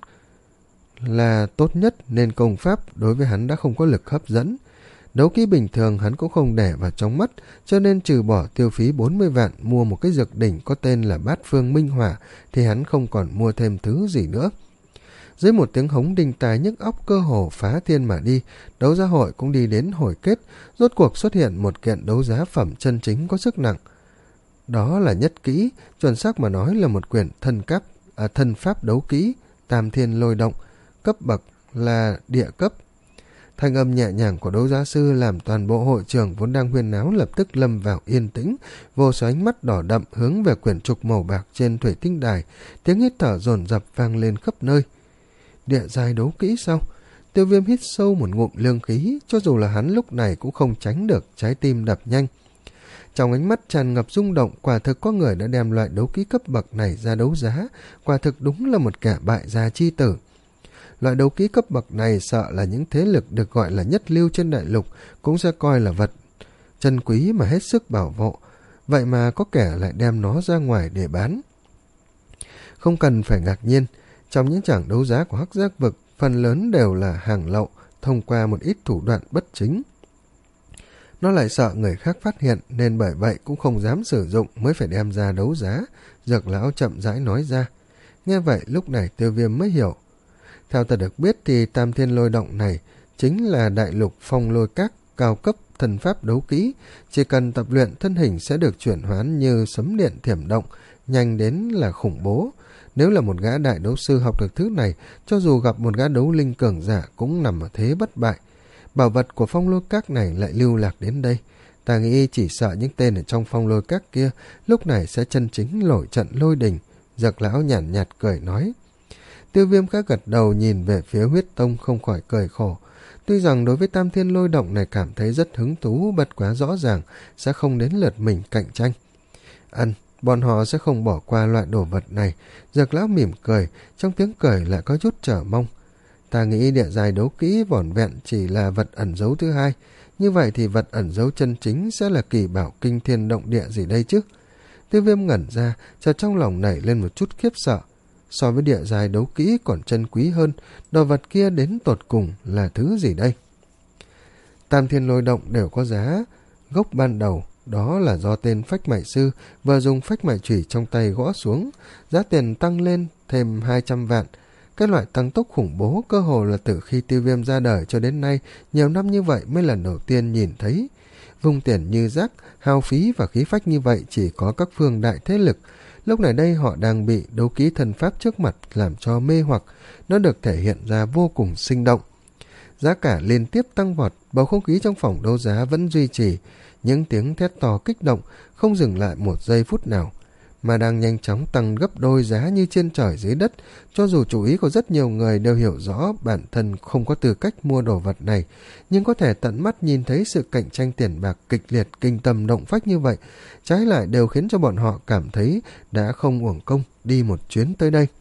là tốt nhất nên công pháp đối với hắn đã không có lực hấp dẫn. Đấu kỹ bình thường hắn cũng không để vào trong mắt, cho nên trừ bỏ tiêu phí bốn mươi vạn mua một cái dược đỉnh có tên là Bát Phương Minh Hỏa thì hắn không còn mua thêm thứ gì nữa. Dưới một tiếng hống đinh tai nhức óc cơ hồ phá thiên mà đi, đấu giá hội cũng đi đến hồi kết, rốt cuộc xuất hiện một kiện đấu giá phẩm chân chính có sức nặng. Đó là nhất kỹ, chuẩn xác mà nói là một quyển thân cấp, à, thân pháp đấu kỹ, Tam Thiên Lôi Động, cấp bậc là địa cấp. Thanh âm nhẹ nhàng của đấu giá sư làm toàn bộ hội trường vốn đang huyên náo lập tức lâm vào yên tĩnh, vô số ánh mắt đỏ đậm hướng về quyển trục màu bạc trên thủy tinh đài, tiếng hít thở dồn dập vang lên khắp nơi. Địa giai đấu kỹ sao? Tiêu Viêm hít sâu một ngụm lương khí, cho dù là hắn lúc này cũng không tránh được trái tim đập nhanh. Trong ánh mắt tràn ngập rung động, quả thực có người đã đem loại đấu kỹ cấp bậc này ra đấu giá, quả thực đúng là một kẻ bại gia chi tử. Loại đấu kỹ cấp bậc này sợ là những thế lực được gọi là nhất lưu trên đại lục cũng sẽ coi là vật chân quý mà hết sức bảo hộ, vậy mà có kẻ lại đem nó ra ngoài để bán. Không cần phải ngạc nhiên, trong những tràng đấu giá của Hắc Giác Vực, phần lớn đều là hàng lậu thông qua một ít thủ đoạn bất chính. Nó lại sợ người khác phát hiện nên bởi vậy cũng không dám sử dụng mới phải đem ra đấu giá, Dược lão chậm rãi nói ra. Nghe vậy lúc này Tiêu Viêm mới hiểu. Theo ta được biết thì Tam Thiên Lôi Động này chính là đại lục phong lôi các cao cấp thần pháp đấu kỹ, chỉ cần tập luyện thân hình sẽ được chuyển hoán như sấm điện thiểm động, nhanh đến là khủng bố. Nếu là một gã đại đấu sư học được thứ này, cho dù gặp một gã đấu linh cường giả cũng nằm ở thế bất bại. Bảo vật của phong lôi các này lại lưu lạc đến đây. Ta nghĩ chỉ sợ những tên ở trong phong lôi các kia lúc này sẽ chân chính nổi trận lôi đình. Dược lão nhàn nhạt, nhạt cười nói. Tiêu Viêm khá gật đầu nhìn về phía Huyết Tông không khỏi cười khổ. Tuy rằng đối với Tam Thiên Lôi Động này cảm thấy rất hứng thú, bất quá rõ ràng sẽ không đến lượt mình cạnh tranh. Ăn, bọn họ sẽ không bỏ qua loại đồ vật này. Dược lão mỉm cười, trong tiếng cười lại có chút chờ mong. Ta nghĩ địa giai đấu kỹ vỏn vẹn chỉ là vật ẩn giấu thứ hai. Như vậy thì vật ẩn giấu chân chính sẽ là kỳ bảo kinh thiên động địa gì đây chứ? Tiêu Viêm ngẩn ra, chợt trong lòng nảy lên một chút khiếp sợ. So với địa giai đấu kỹ còn chân quý hơn, đồ vật kia đến tột cùng là thứ gì đây? Tam Thiên Lôi Động đều có giá gốc ban đầu, đó là do tên Phách Mại Sư vừa dùng phách mại chủy trong tay gõ xuống, giá tiền tăng lên thêm hai trăm vạn. Cái loại tăng tốc khủng bố cơ hồ là từ khi Tiêu Viêm ra đời cho đến nay, nhiều năm như vậy mới lần đầu tiên nhìn thấy. Vùng tiền như rác, hao phí và khí phách như vậy chỉ có các phương đại thế lực, Lúc này đây họ đang bị đấu ký thần pháp trước mặt làm cho mê hoặc, nó được thể hiện ra vô cùng sinh động. Giá cả liên tiếp tăng vọt, bầu không khí trong phòng đấu giá vẫn duy trì, những tiếng thét to kích động không dừng lại một giây phút nào, mà đang nhanh chóng tăng gấp đôi giá như trên trời dưới đất. Cho dù chủ ý của rất nhiều người đều hiểu rõ bản thân không có tư cách mua đồ vật này, nhưng có thể tận mắt nhìn thấy sự cạnh tranh tiền bạc kịch liệt, kinh tâm động phách như vậy, trái lại đều khiến cho bọn họ cảm thấy đã không uổng công đi một chuyến tới đây.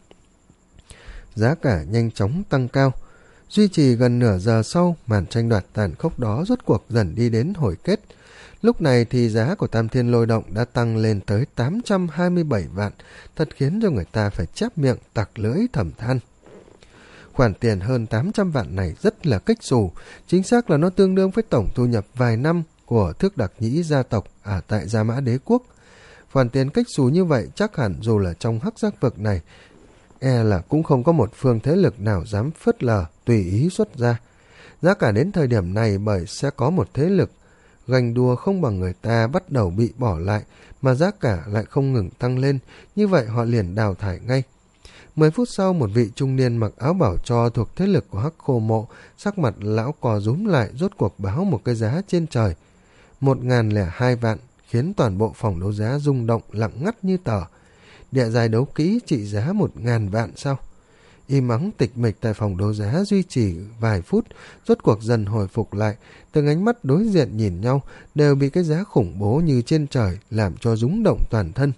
Giá cả nhanh chóng tăng cao, duy trì gần nửa giờ sau, màn tranh đoạt tàn khốc đó rốt cuộc dần đi đến hồi kết. Lúc này thì giá của Tam Thiên Lôi Động đã tăng lên tới tám trăm hai mươi bảy vạn, thật khiến cho người ta phải chép miệng tặc lưỡi thầm than. Khoản tiền hơn tám trăm vạn này rất là kích xù, chính xác là nó tương đương với tổng thu nhập vài năm của Thước Đặc Nhĩ gia tộc ở tại Gia Mã Đế Quốc. Khoản tiền kích xù như vậy chắc hẳn dù là trong hắc giác vực này, e là cũng không có một phương thế lực nào dám phớt lờ tùy ý xuất ra. Giá cả đến thời điểm này bởi sẽ có một thế lực ganh đua không bằng người ta bắt đầu bị bỏ lại, mà giá cả lại không ngừng tăng lên, như vậy họ liền đào thải ngay. Mười phút sau, một vị trung niên mặc áo bảo cho thuộc thế lực của Hắc Khô Mộ, sắc mặt lão cò rúm lại, rốt cuộc báo một cái giá trên trời. Một ngàn lẻ hai vạn, khiến toàn bộ phòng đấu giá rung động lặng ngắt như tờ. Địa giai đấu kỹ trị giá một ngàn vạn sao? Im ắng tịch mịch tại phòng đấu giá duy trì vài phút, rốt cuộc dần hồi phục lại, từng ánh mắt đối diện nhìn nhau đều bị cái giá khủng bố như trên trời làm cho rúng động toàn thân.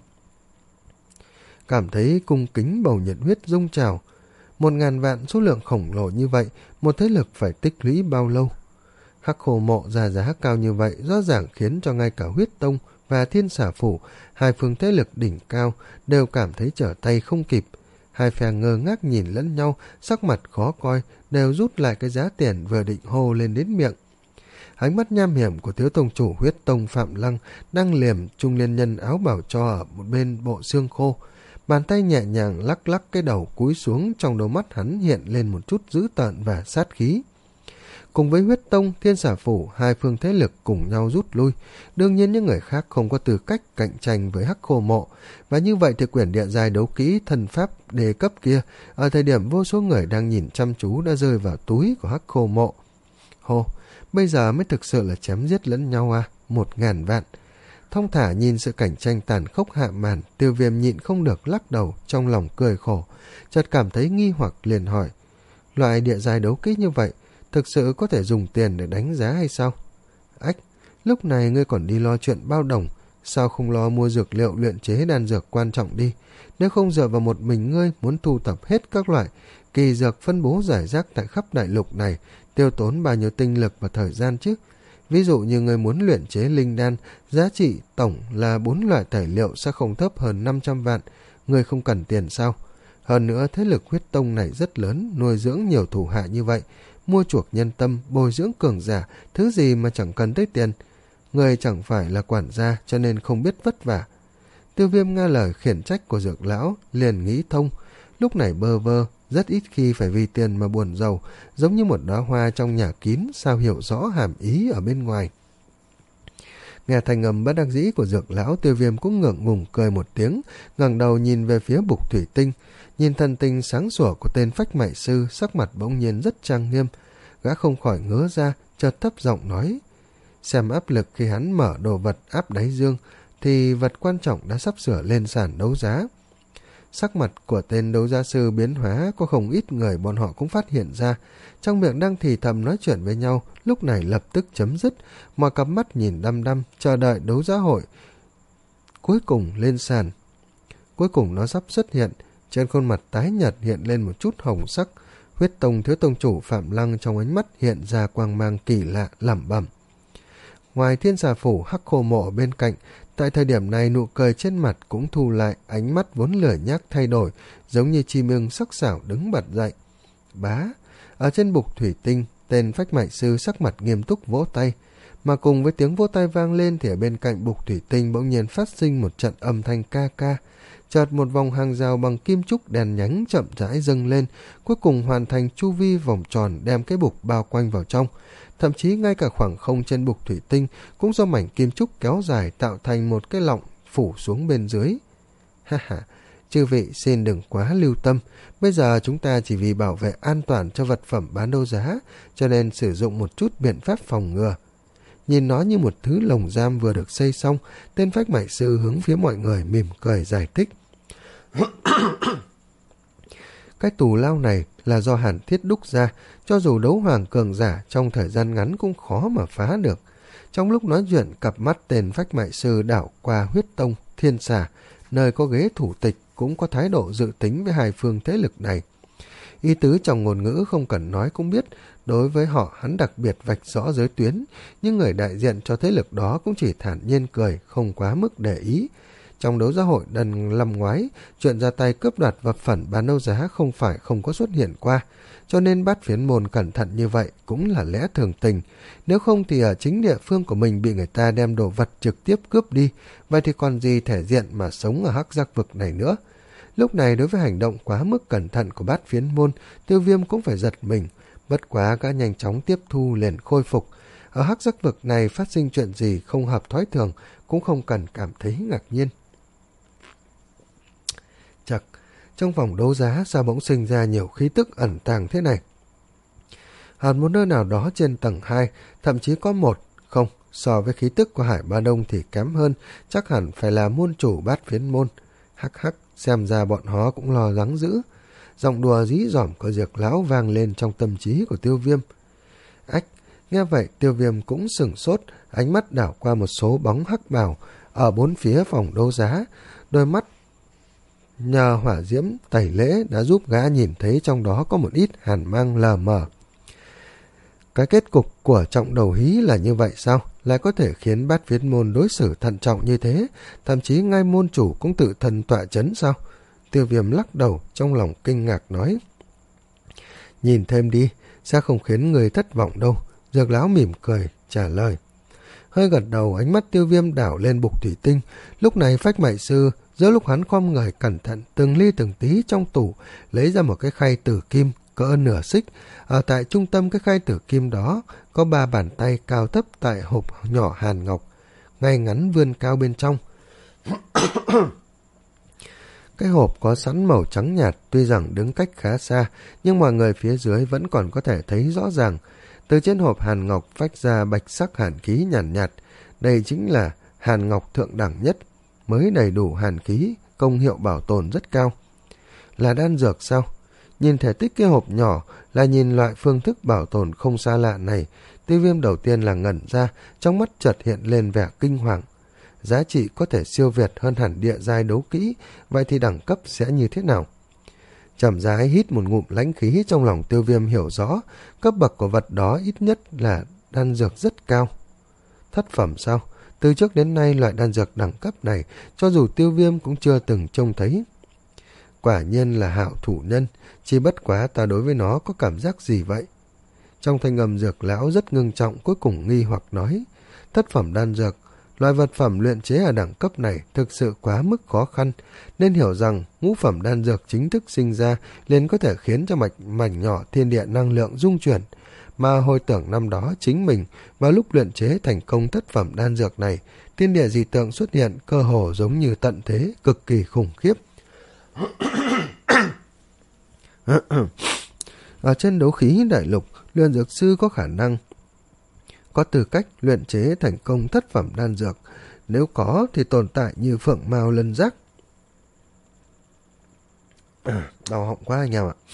Cảm thấy cung kính bầu nhiệt huyết rung trào. Một ngàn vạn số lượng khổng lồ như vậy, một thế lực phải tích lũy bao lâu? Hắc Khô Mộ ra giá cao như vậy rõ ràng khiến cho ngay cả Huyết Tông và Thiên Xà Phủ, hai phương thế lực đỉnh cao, đều cảm thấy trở tay không kịp. Hai phe ngơ ngác nhìn lẫn nhau, sắc mặt khó coi, đều rút lại cái giá tiền vừa định hô lên đến miệng. Ánh mắt nham hiểm của thiếu tông chủ Huyết Tông Phạm Lăng đang liềm trung niên nhân áo bảo cho ở một bên bộ xương khô. Bàn tay nhẹ nhàng lắc lắc cái đầu cúi xuống, trong đôi mắt hắn hiện lên một chút dữ tợn và sát khí. Cùng với Huyết Tông, Thiên Xà Phủ, hai phương thế lực cùng nhau rút lui. Đương nhiên những người khác không có tư cách cạnh tranh với Hắc Khô Mộ. Và như vậy thì quyển địa giai đấu kỹ thần pháp đề cấp kia, ở thời điểm vô số người đang nhìn chăm chú đã rơi vào túi của Hắc Khô Mộ. Hồ, bây giờ mới thực sự là chém giết lẫn nhau à, một ngàn vạn. Thong thả nhìn sự cảnh tranh tàn khốc hạ màn, Tiêu Viêm nhịn không được lắc đầu, trong lòng cười khổ, chợt cảm thấy nghi hoặc liền hỏi, loại địa giai đấu kỹ như vậy, thực sự có thể dùng tiền để đánh giá hay sao? Ách, lúc này ngươi còn đi lo chuyện bao đồng, sao không lo mua dược liệu luyện chế đan dược quan trọng đi? Nếu không dựa vào một mình ngươi muốn thu thập hết các loại kỳ dược phân bố rải rác tại khắp đại lục này, tiêu tốn bao nhiêu tinh lực và thời gian chứ? Ví dụ như ngươi muốn luyện chế linh đan, giá trị tổng là bốn loại tài liệu sẽ không thấp hơn năm trăm vạn, ngươi không cần tiền sao? Hơn nữa thế lực Huyết Tông này rất lớn, nuôi dưỡng nhiều thủ hạ như vậy, mua chuộc nhân tâm, bồi dưỡng cường giả, thứ gì mà chẳng cần tới tiền. Người chẳng phải là quản gia cho nên không biết vất vả. Tiêu Viêm nghe lời khiển trách của Dược lão, liền nghĩ thông, lúc này bơ vơ, rất ít khi phải vì tiền mà buồn rầu, giống như một đóa hoa trong nhà kín, sao hiểu rõ hàm ý ở bên ngoài. Nghe thành âm bất đắc dĩ của Dược lão, Tiêu Viêm cũng ngượng ngùng cười một tiếng, ngẩng đầu nhìn về phía bục thủy tinh, nhìn thần tình sáng sủa của tên phách mại sư, sắc mặt bỗng nhiên rất trang nghiêm. Gã không khỏi ngớ ra, chợt thấp giọng nói, xem áp lực khi hắn mở đồ vật áp đáy dương, thì vật quan trọng đã sắp sửa lên sàn đấu giá. Sắc mặt của tên đấu giá sư biến hóa, có không ít người bọn họ cũng phát hiện ra, trong miệng đang thì thầm nói chuyện với nhau, lúc này lập tức chấm dứt, mọi cặp mắt nhìn đăm đăm, chờ đợi đấu giá hội cuối cùng lên sàn. Cuối cùng nó sắp xuất hiện, trên khuôn mặt tái nhợt hiện lên một chút hồng sắc. Huyết Tông thiếu tông chủ Phạm Lăng trong ánh mắt hiện ra quang mang kỳ lạ, lẩm bẩm. Ngoài Thiên Xà Phủ, Hắc Khô Mộ bên cạnh, tại thời điểm này nụ cười trên mặt cũng thu lại, ánh mắt vốn lười nhác thay đổi, giống như chim ưng sắc sảo đứng bật dậy. Bá, ở trên bục thủy tinh, tên phách mại sư sắc mặt nghiêm túc vỗ tay, mà cùng với tiếng vỗ tay vang lên thì ở bên cạnh bục thủy tinh bỗng nhiên phát sinh một trận âm thanh ca ca. Chợt một vòng hàng rào bằng kim trúc đèn nhánh chậm rãi dâng lên, cuối cùng hoàn thành chu vi vòng tròn đem cái bục bao quanh vào trong. Thậm chí ngay cả khoảng không trên bục thủy tinh cũng do mảnh kim trúc kéo dài tạo thành một cái lọng phủ xuống bên dưới. Ha ha, chư vị xin đừng quá lưu tâm. Bây giờ chúng ta chỉ vì bảo vệ an toàn cho vật phẩm bán đấu giá, cho nên sử dụng một chút biện pháp phòng ngừa. Nhìn nó như một thứ lồng giam vừa được xây xong, tên phách mại sư hướng phía mọi người mỉm cười giải thích. Cái tù lao này là do Hàn Thiết đúc ra, cho dù đấu hoàng cường giả trong thời gian ngắn cũng khó mà phá được. Trong lúc nói chuyện, cặp mắt tên phách mại sư đảo qua huyết tông, thiên xà, nơi có ghế thủ tịch cũng có thái độ dự tính với hai phương thế lực này. Ý tứ trong ngôn ngữ không cần nói cũng biết, đối với họ hắn đặc biệt vạch rõ giới tuyến, nhưng người đại diện cho thế lực đó cũng chỉ thản nhiên cười, không quá mức để ý. Trong đấu giá hội lần năm ngoái, chuyện ra tay cướp đoạt vật phẩm bán đấu giá không phải không có xuất hiện qua, cho nên Bát Phiến Môn cẩn thận như vậy cũng là lẽ thường tình. Nếu không thì ở chính địa phương của mình bị người ta đem đồ vật trực tiếp cướp đi, vậy thì còn gì thể diện mà sống ở hắc giác vực này nữa. Lúc này đối với hành động quá mức cẩn thận của Bát Phiến Môn, Tiêu Viêm cũng phải giật mình, bất quá gã nhanh chóng tiếp thu liền khôi phục. Ở hắc giác vực này phát sinh chuyện gì không hợp thói thường cũng không cần cảm thấy ngạc nhiên. Chật, trong vòng đấu giá sao bỗng sinh ra nhiều khí tức ẩn tàng thế này. Hẳn một nơi nào đó trên tầng hai, thậm chí có một, không, so với khí tức của Hải Ba Đông thì kém hơn, chắc hẳn phải là môn chủ Bát Phiến Môn. Hắc hắc, xem ra bọn họ cũng lo lắng dữ. Giọng đùa dí dỏm của Dược lão vang lên trong tâm trí của Tiêu Viêm. Ách, nghe vậy Tiêu Viêm cũng sửng sốt, ánh mắt đảo qua một số bóng hắc bào ở bốn phía phòng đấu giá, đôi mắt nhờ hỏa diễm tẩy lễ đã giúp gã nhìn thấy trong đó có một ít hàn mang lờ mờ. Cái kết cục của trọng đầu hí là như vậy sao? Lại có thể khiến Bát Phiến Môn đối xử thận trọng như thế, thậm chí ngay môn chủ cũng tự thân tọa chấn sao? Tiêu Viêm lắc đầu, trong lòng kinh ngạc nói. Nhìn thêm đi, sẽ không khiến người thất vọng đâu. Dược lão mỉm cười, trả lời. Hơi gật đầu, ánh mắt Tiêu Viêm đảo lên bục thủy tinh. Lúc này phách mại sư, giữa lúc hắn khom người cẩn thận, từng ly từng tí trong tủ, lấy ra một cái khay tử kim, cỡ nửa xích. Ở tại trung tâm cái khay tử kim đó, có ba bàn tay cao thấp tại hộp nhỏ hàn ngọc, ngay ngắn vươn cao bên trong. Cái hộp có sẵn màu trắng nhạt, tuy rằng đứng cách khá xa, nhưng mọi người phía dưới vẫn còn có thể thấy rõ ràng. Từ trên hộp hàn ngọc phách ra bạch sắc hàn khí nhàn nhạt, nhạt. Đây chính là hàn ngọc thượng đẳng nhất, mới đầy đủ hàn khí, công hiệu bảo tồn rất cao. Là đan dược sao? Nhìn thể tích cái hộp nhỏ, là nhìn loại phương thức bảo tồn không xa lạ này, Tiêu Viêm đầu tiên là ngẩn ra, trong mắt chợt hiện lên vẻ kinh hoàng. Giá trị có thể siêu việt hơn hẳn địa giai đấu kỹ, vậy thì đẳng cấp sẽ như thế nào? Chậm rãi hít một ngụm lãnh khí, trong lòng Tiêu Viêm hiểu rõ, cấp bậc của vật đó ít nhất là đan dược rất cao. Thất phẩm sao? Từ trước đến nay loại đan dược đẳng cấp này, cho dù Tiêu Viêm cũng chưa từng trông thấy. Quả nhiên là hạo thủ nhân, chỉ bất quá ta đối với nó có cảm giác gì vậy? Trong thanh âm Dược lão rất ngưng trọng, cuối cùng nghi hoặc nói, thất phẩm đan dược, loại vật phẩm luyện chế ở đẳng cấp này thực sự quá mức khó khăn, nên hiểu rằng ngũ phẩm đan dược chính thức sinh ra liền có thể khiến cho mạch mảnh nhỏ thiên địa năng lượng dung chuyển, mà hồi tưởng năm đó chính mình vào lúc luyện chế thành công thất phẩm đan dược này, thiên địa dị tượng xuất hiện cơ hồ giống như tận thế, cực kỳ khủng khiếp. Ở trên đấu khí đại lục, luyện dược sư có khả năng có tư cách luyện chế thành công thất phẩm đan dược, nếu có thì tồn tại như phượng mao lân giác. À, đau họng quá anh em ạ.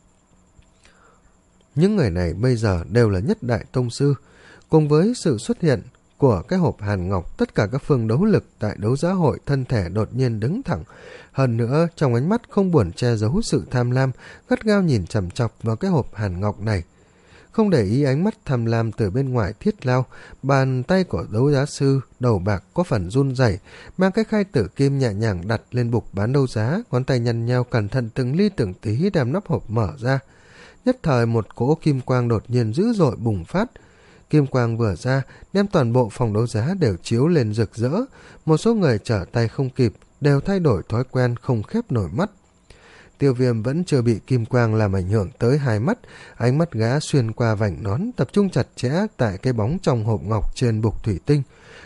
Những người này bây giờ đều là nhất đại tông sư, cùng với sự xuất hiện của cái hộp hàn ngọc, tất cả các phương đấu lực tại đấu giá hội thân thể đột nhiên đứng thẳng. Hơn nữa, trong ánh mắt không buồn che giấu sự tham lam, gắt gao nhìn chằm chọc vào cái hộp hàn ngọc này. Không để ý ánh mắt tham lam từ bên ngoài thiết lao, bàn tay của đấu giá sư đầu bạc có phần run rẩy, mang cái khay tử kim nhẹ nhàng đặt lên bục bán đấu giá, ngón tay nhăn nheo cẩn thận từng ly từng tí đem nắp hộp mở ra. Nhất thời một cỗ kim quang đột nhiên dữ dội bùng phát. Kim quang vừa ra, đem toàn bộ phòng đấu giá đều chiếu lên rực rỡ. Một số người trở tay không kịp, đều thay đổi thói quen không khép nổi mắt. Tiêu Viêm vẫn chưa bị kim quang làm ảnh hưởng tới hai mắt, ánh mắt gã xuyên qua vành nón, tập trung chặt chẽ tại cái bóng trong hộp ngọc trên bục thủy tinh.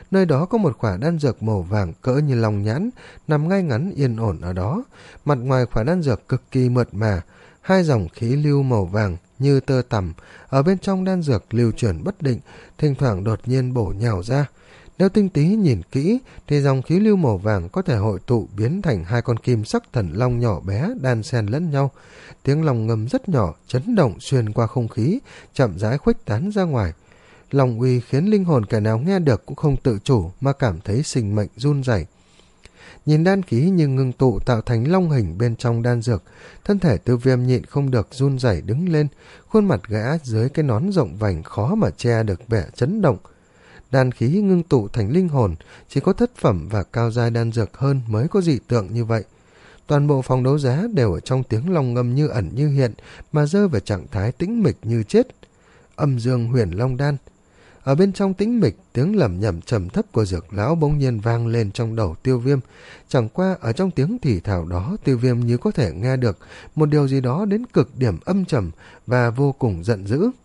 Nơi đó có một khỏa đan dược màu vàng cỡ như lòng nhãn, nằm ngay ngắn yên ổn ở đó. Mặt ngoài khỏa đan dược cực kỳ mượt mà, hai dòng khí lưu màu vàng như tơ tằm ở bên trong đan dược lưu chuyển bất định, thỉnh thoảng đột nhiên bổ nhào ra. Nếu tinh tế nhìn kỹ thì dòng khí lưu màu vàng có thể hội tụ biến thành hai con kim sắc thần long nhỏ bé đan xen lẫn nhau. Tiếng long ngâm rất nhỏ, chấn động xuyên qua không khí, chậm rãi khuếch tán ra ngoài. Long uy khiến linh hồn kẻ nào nghe được cũng không tự chủ mà cảm thấy sinh mệnh run rẩy. Nhìn đan khí như ngưng tụ tạo thành long hình bên trong đan dược, thân thể Tiêu Viêm nhịn không được run rẩy đứng lên, khuôn mặt gã dưới cái nón rộng vành khó mà che được vẻ chấn động. Đan khí ngưng tụ thành linh hồn, chỉ có thất phẩm và cao giai đan dược hơn mới có dị tượng như vậy. Toàn bộ phòng đấu giá đều ở trong tiếng long ngâm như ẩn như hiện, mà rơi vào trạng thái tĩnh mịch như chết. Âm dương huyền long đan. Ở bên trong tĩnh mịch, tiếng lẩm nhẩm trầm thấp của Dược lão bỗng nhiên vang lên trong đầu Tiêu Viêm. Chẳng qua ở trong tiếng thì thào đó, Tiêu Viêm như có thể nghe được một điều gì đó đến cực điểm âm trầm và vô cùng giận dữ.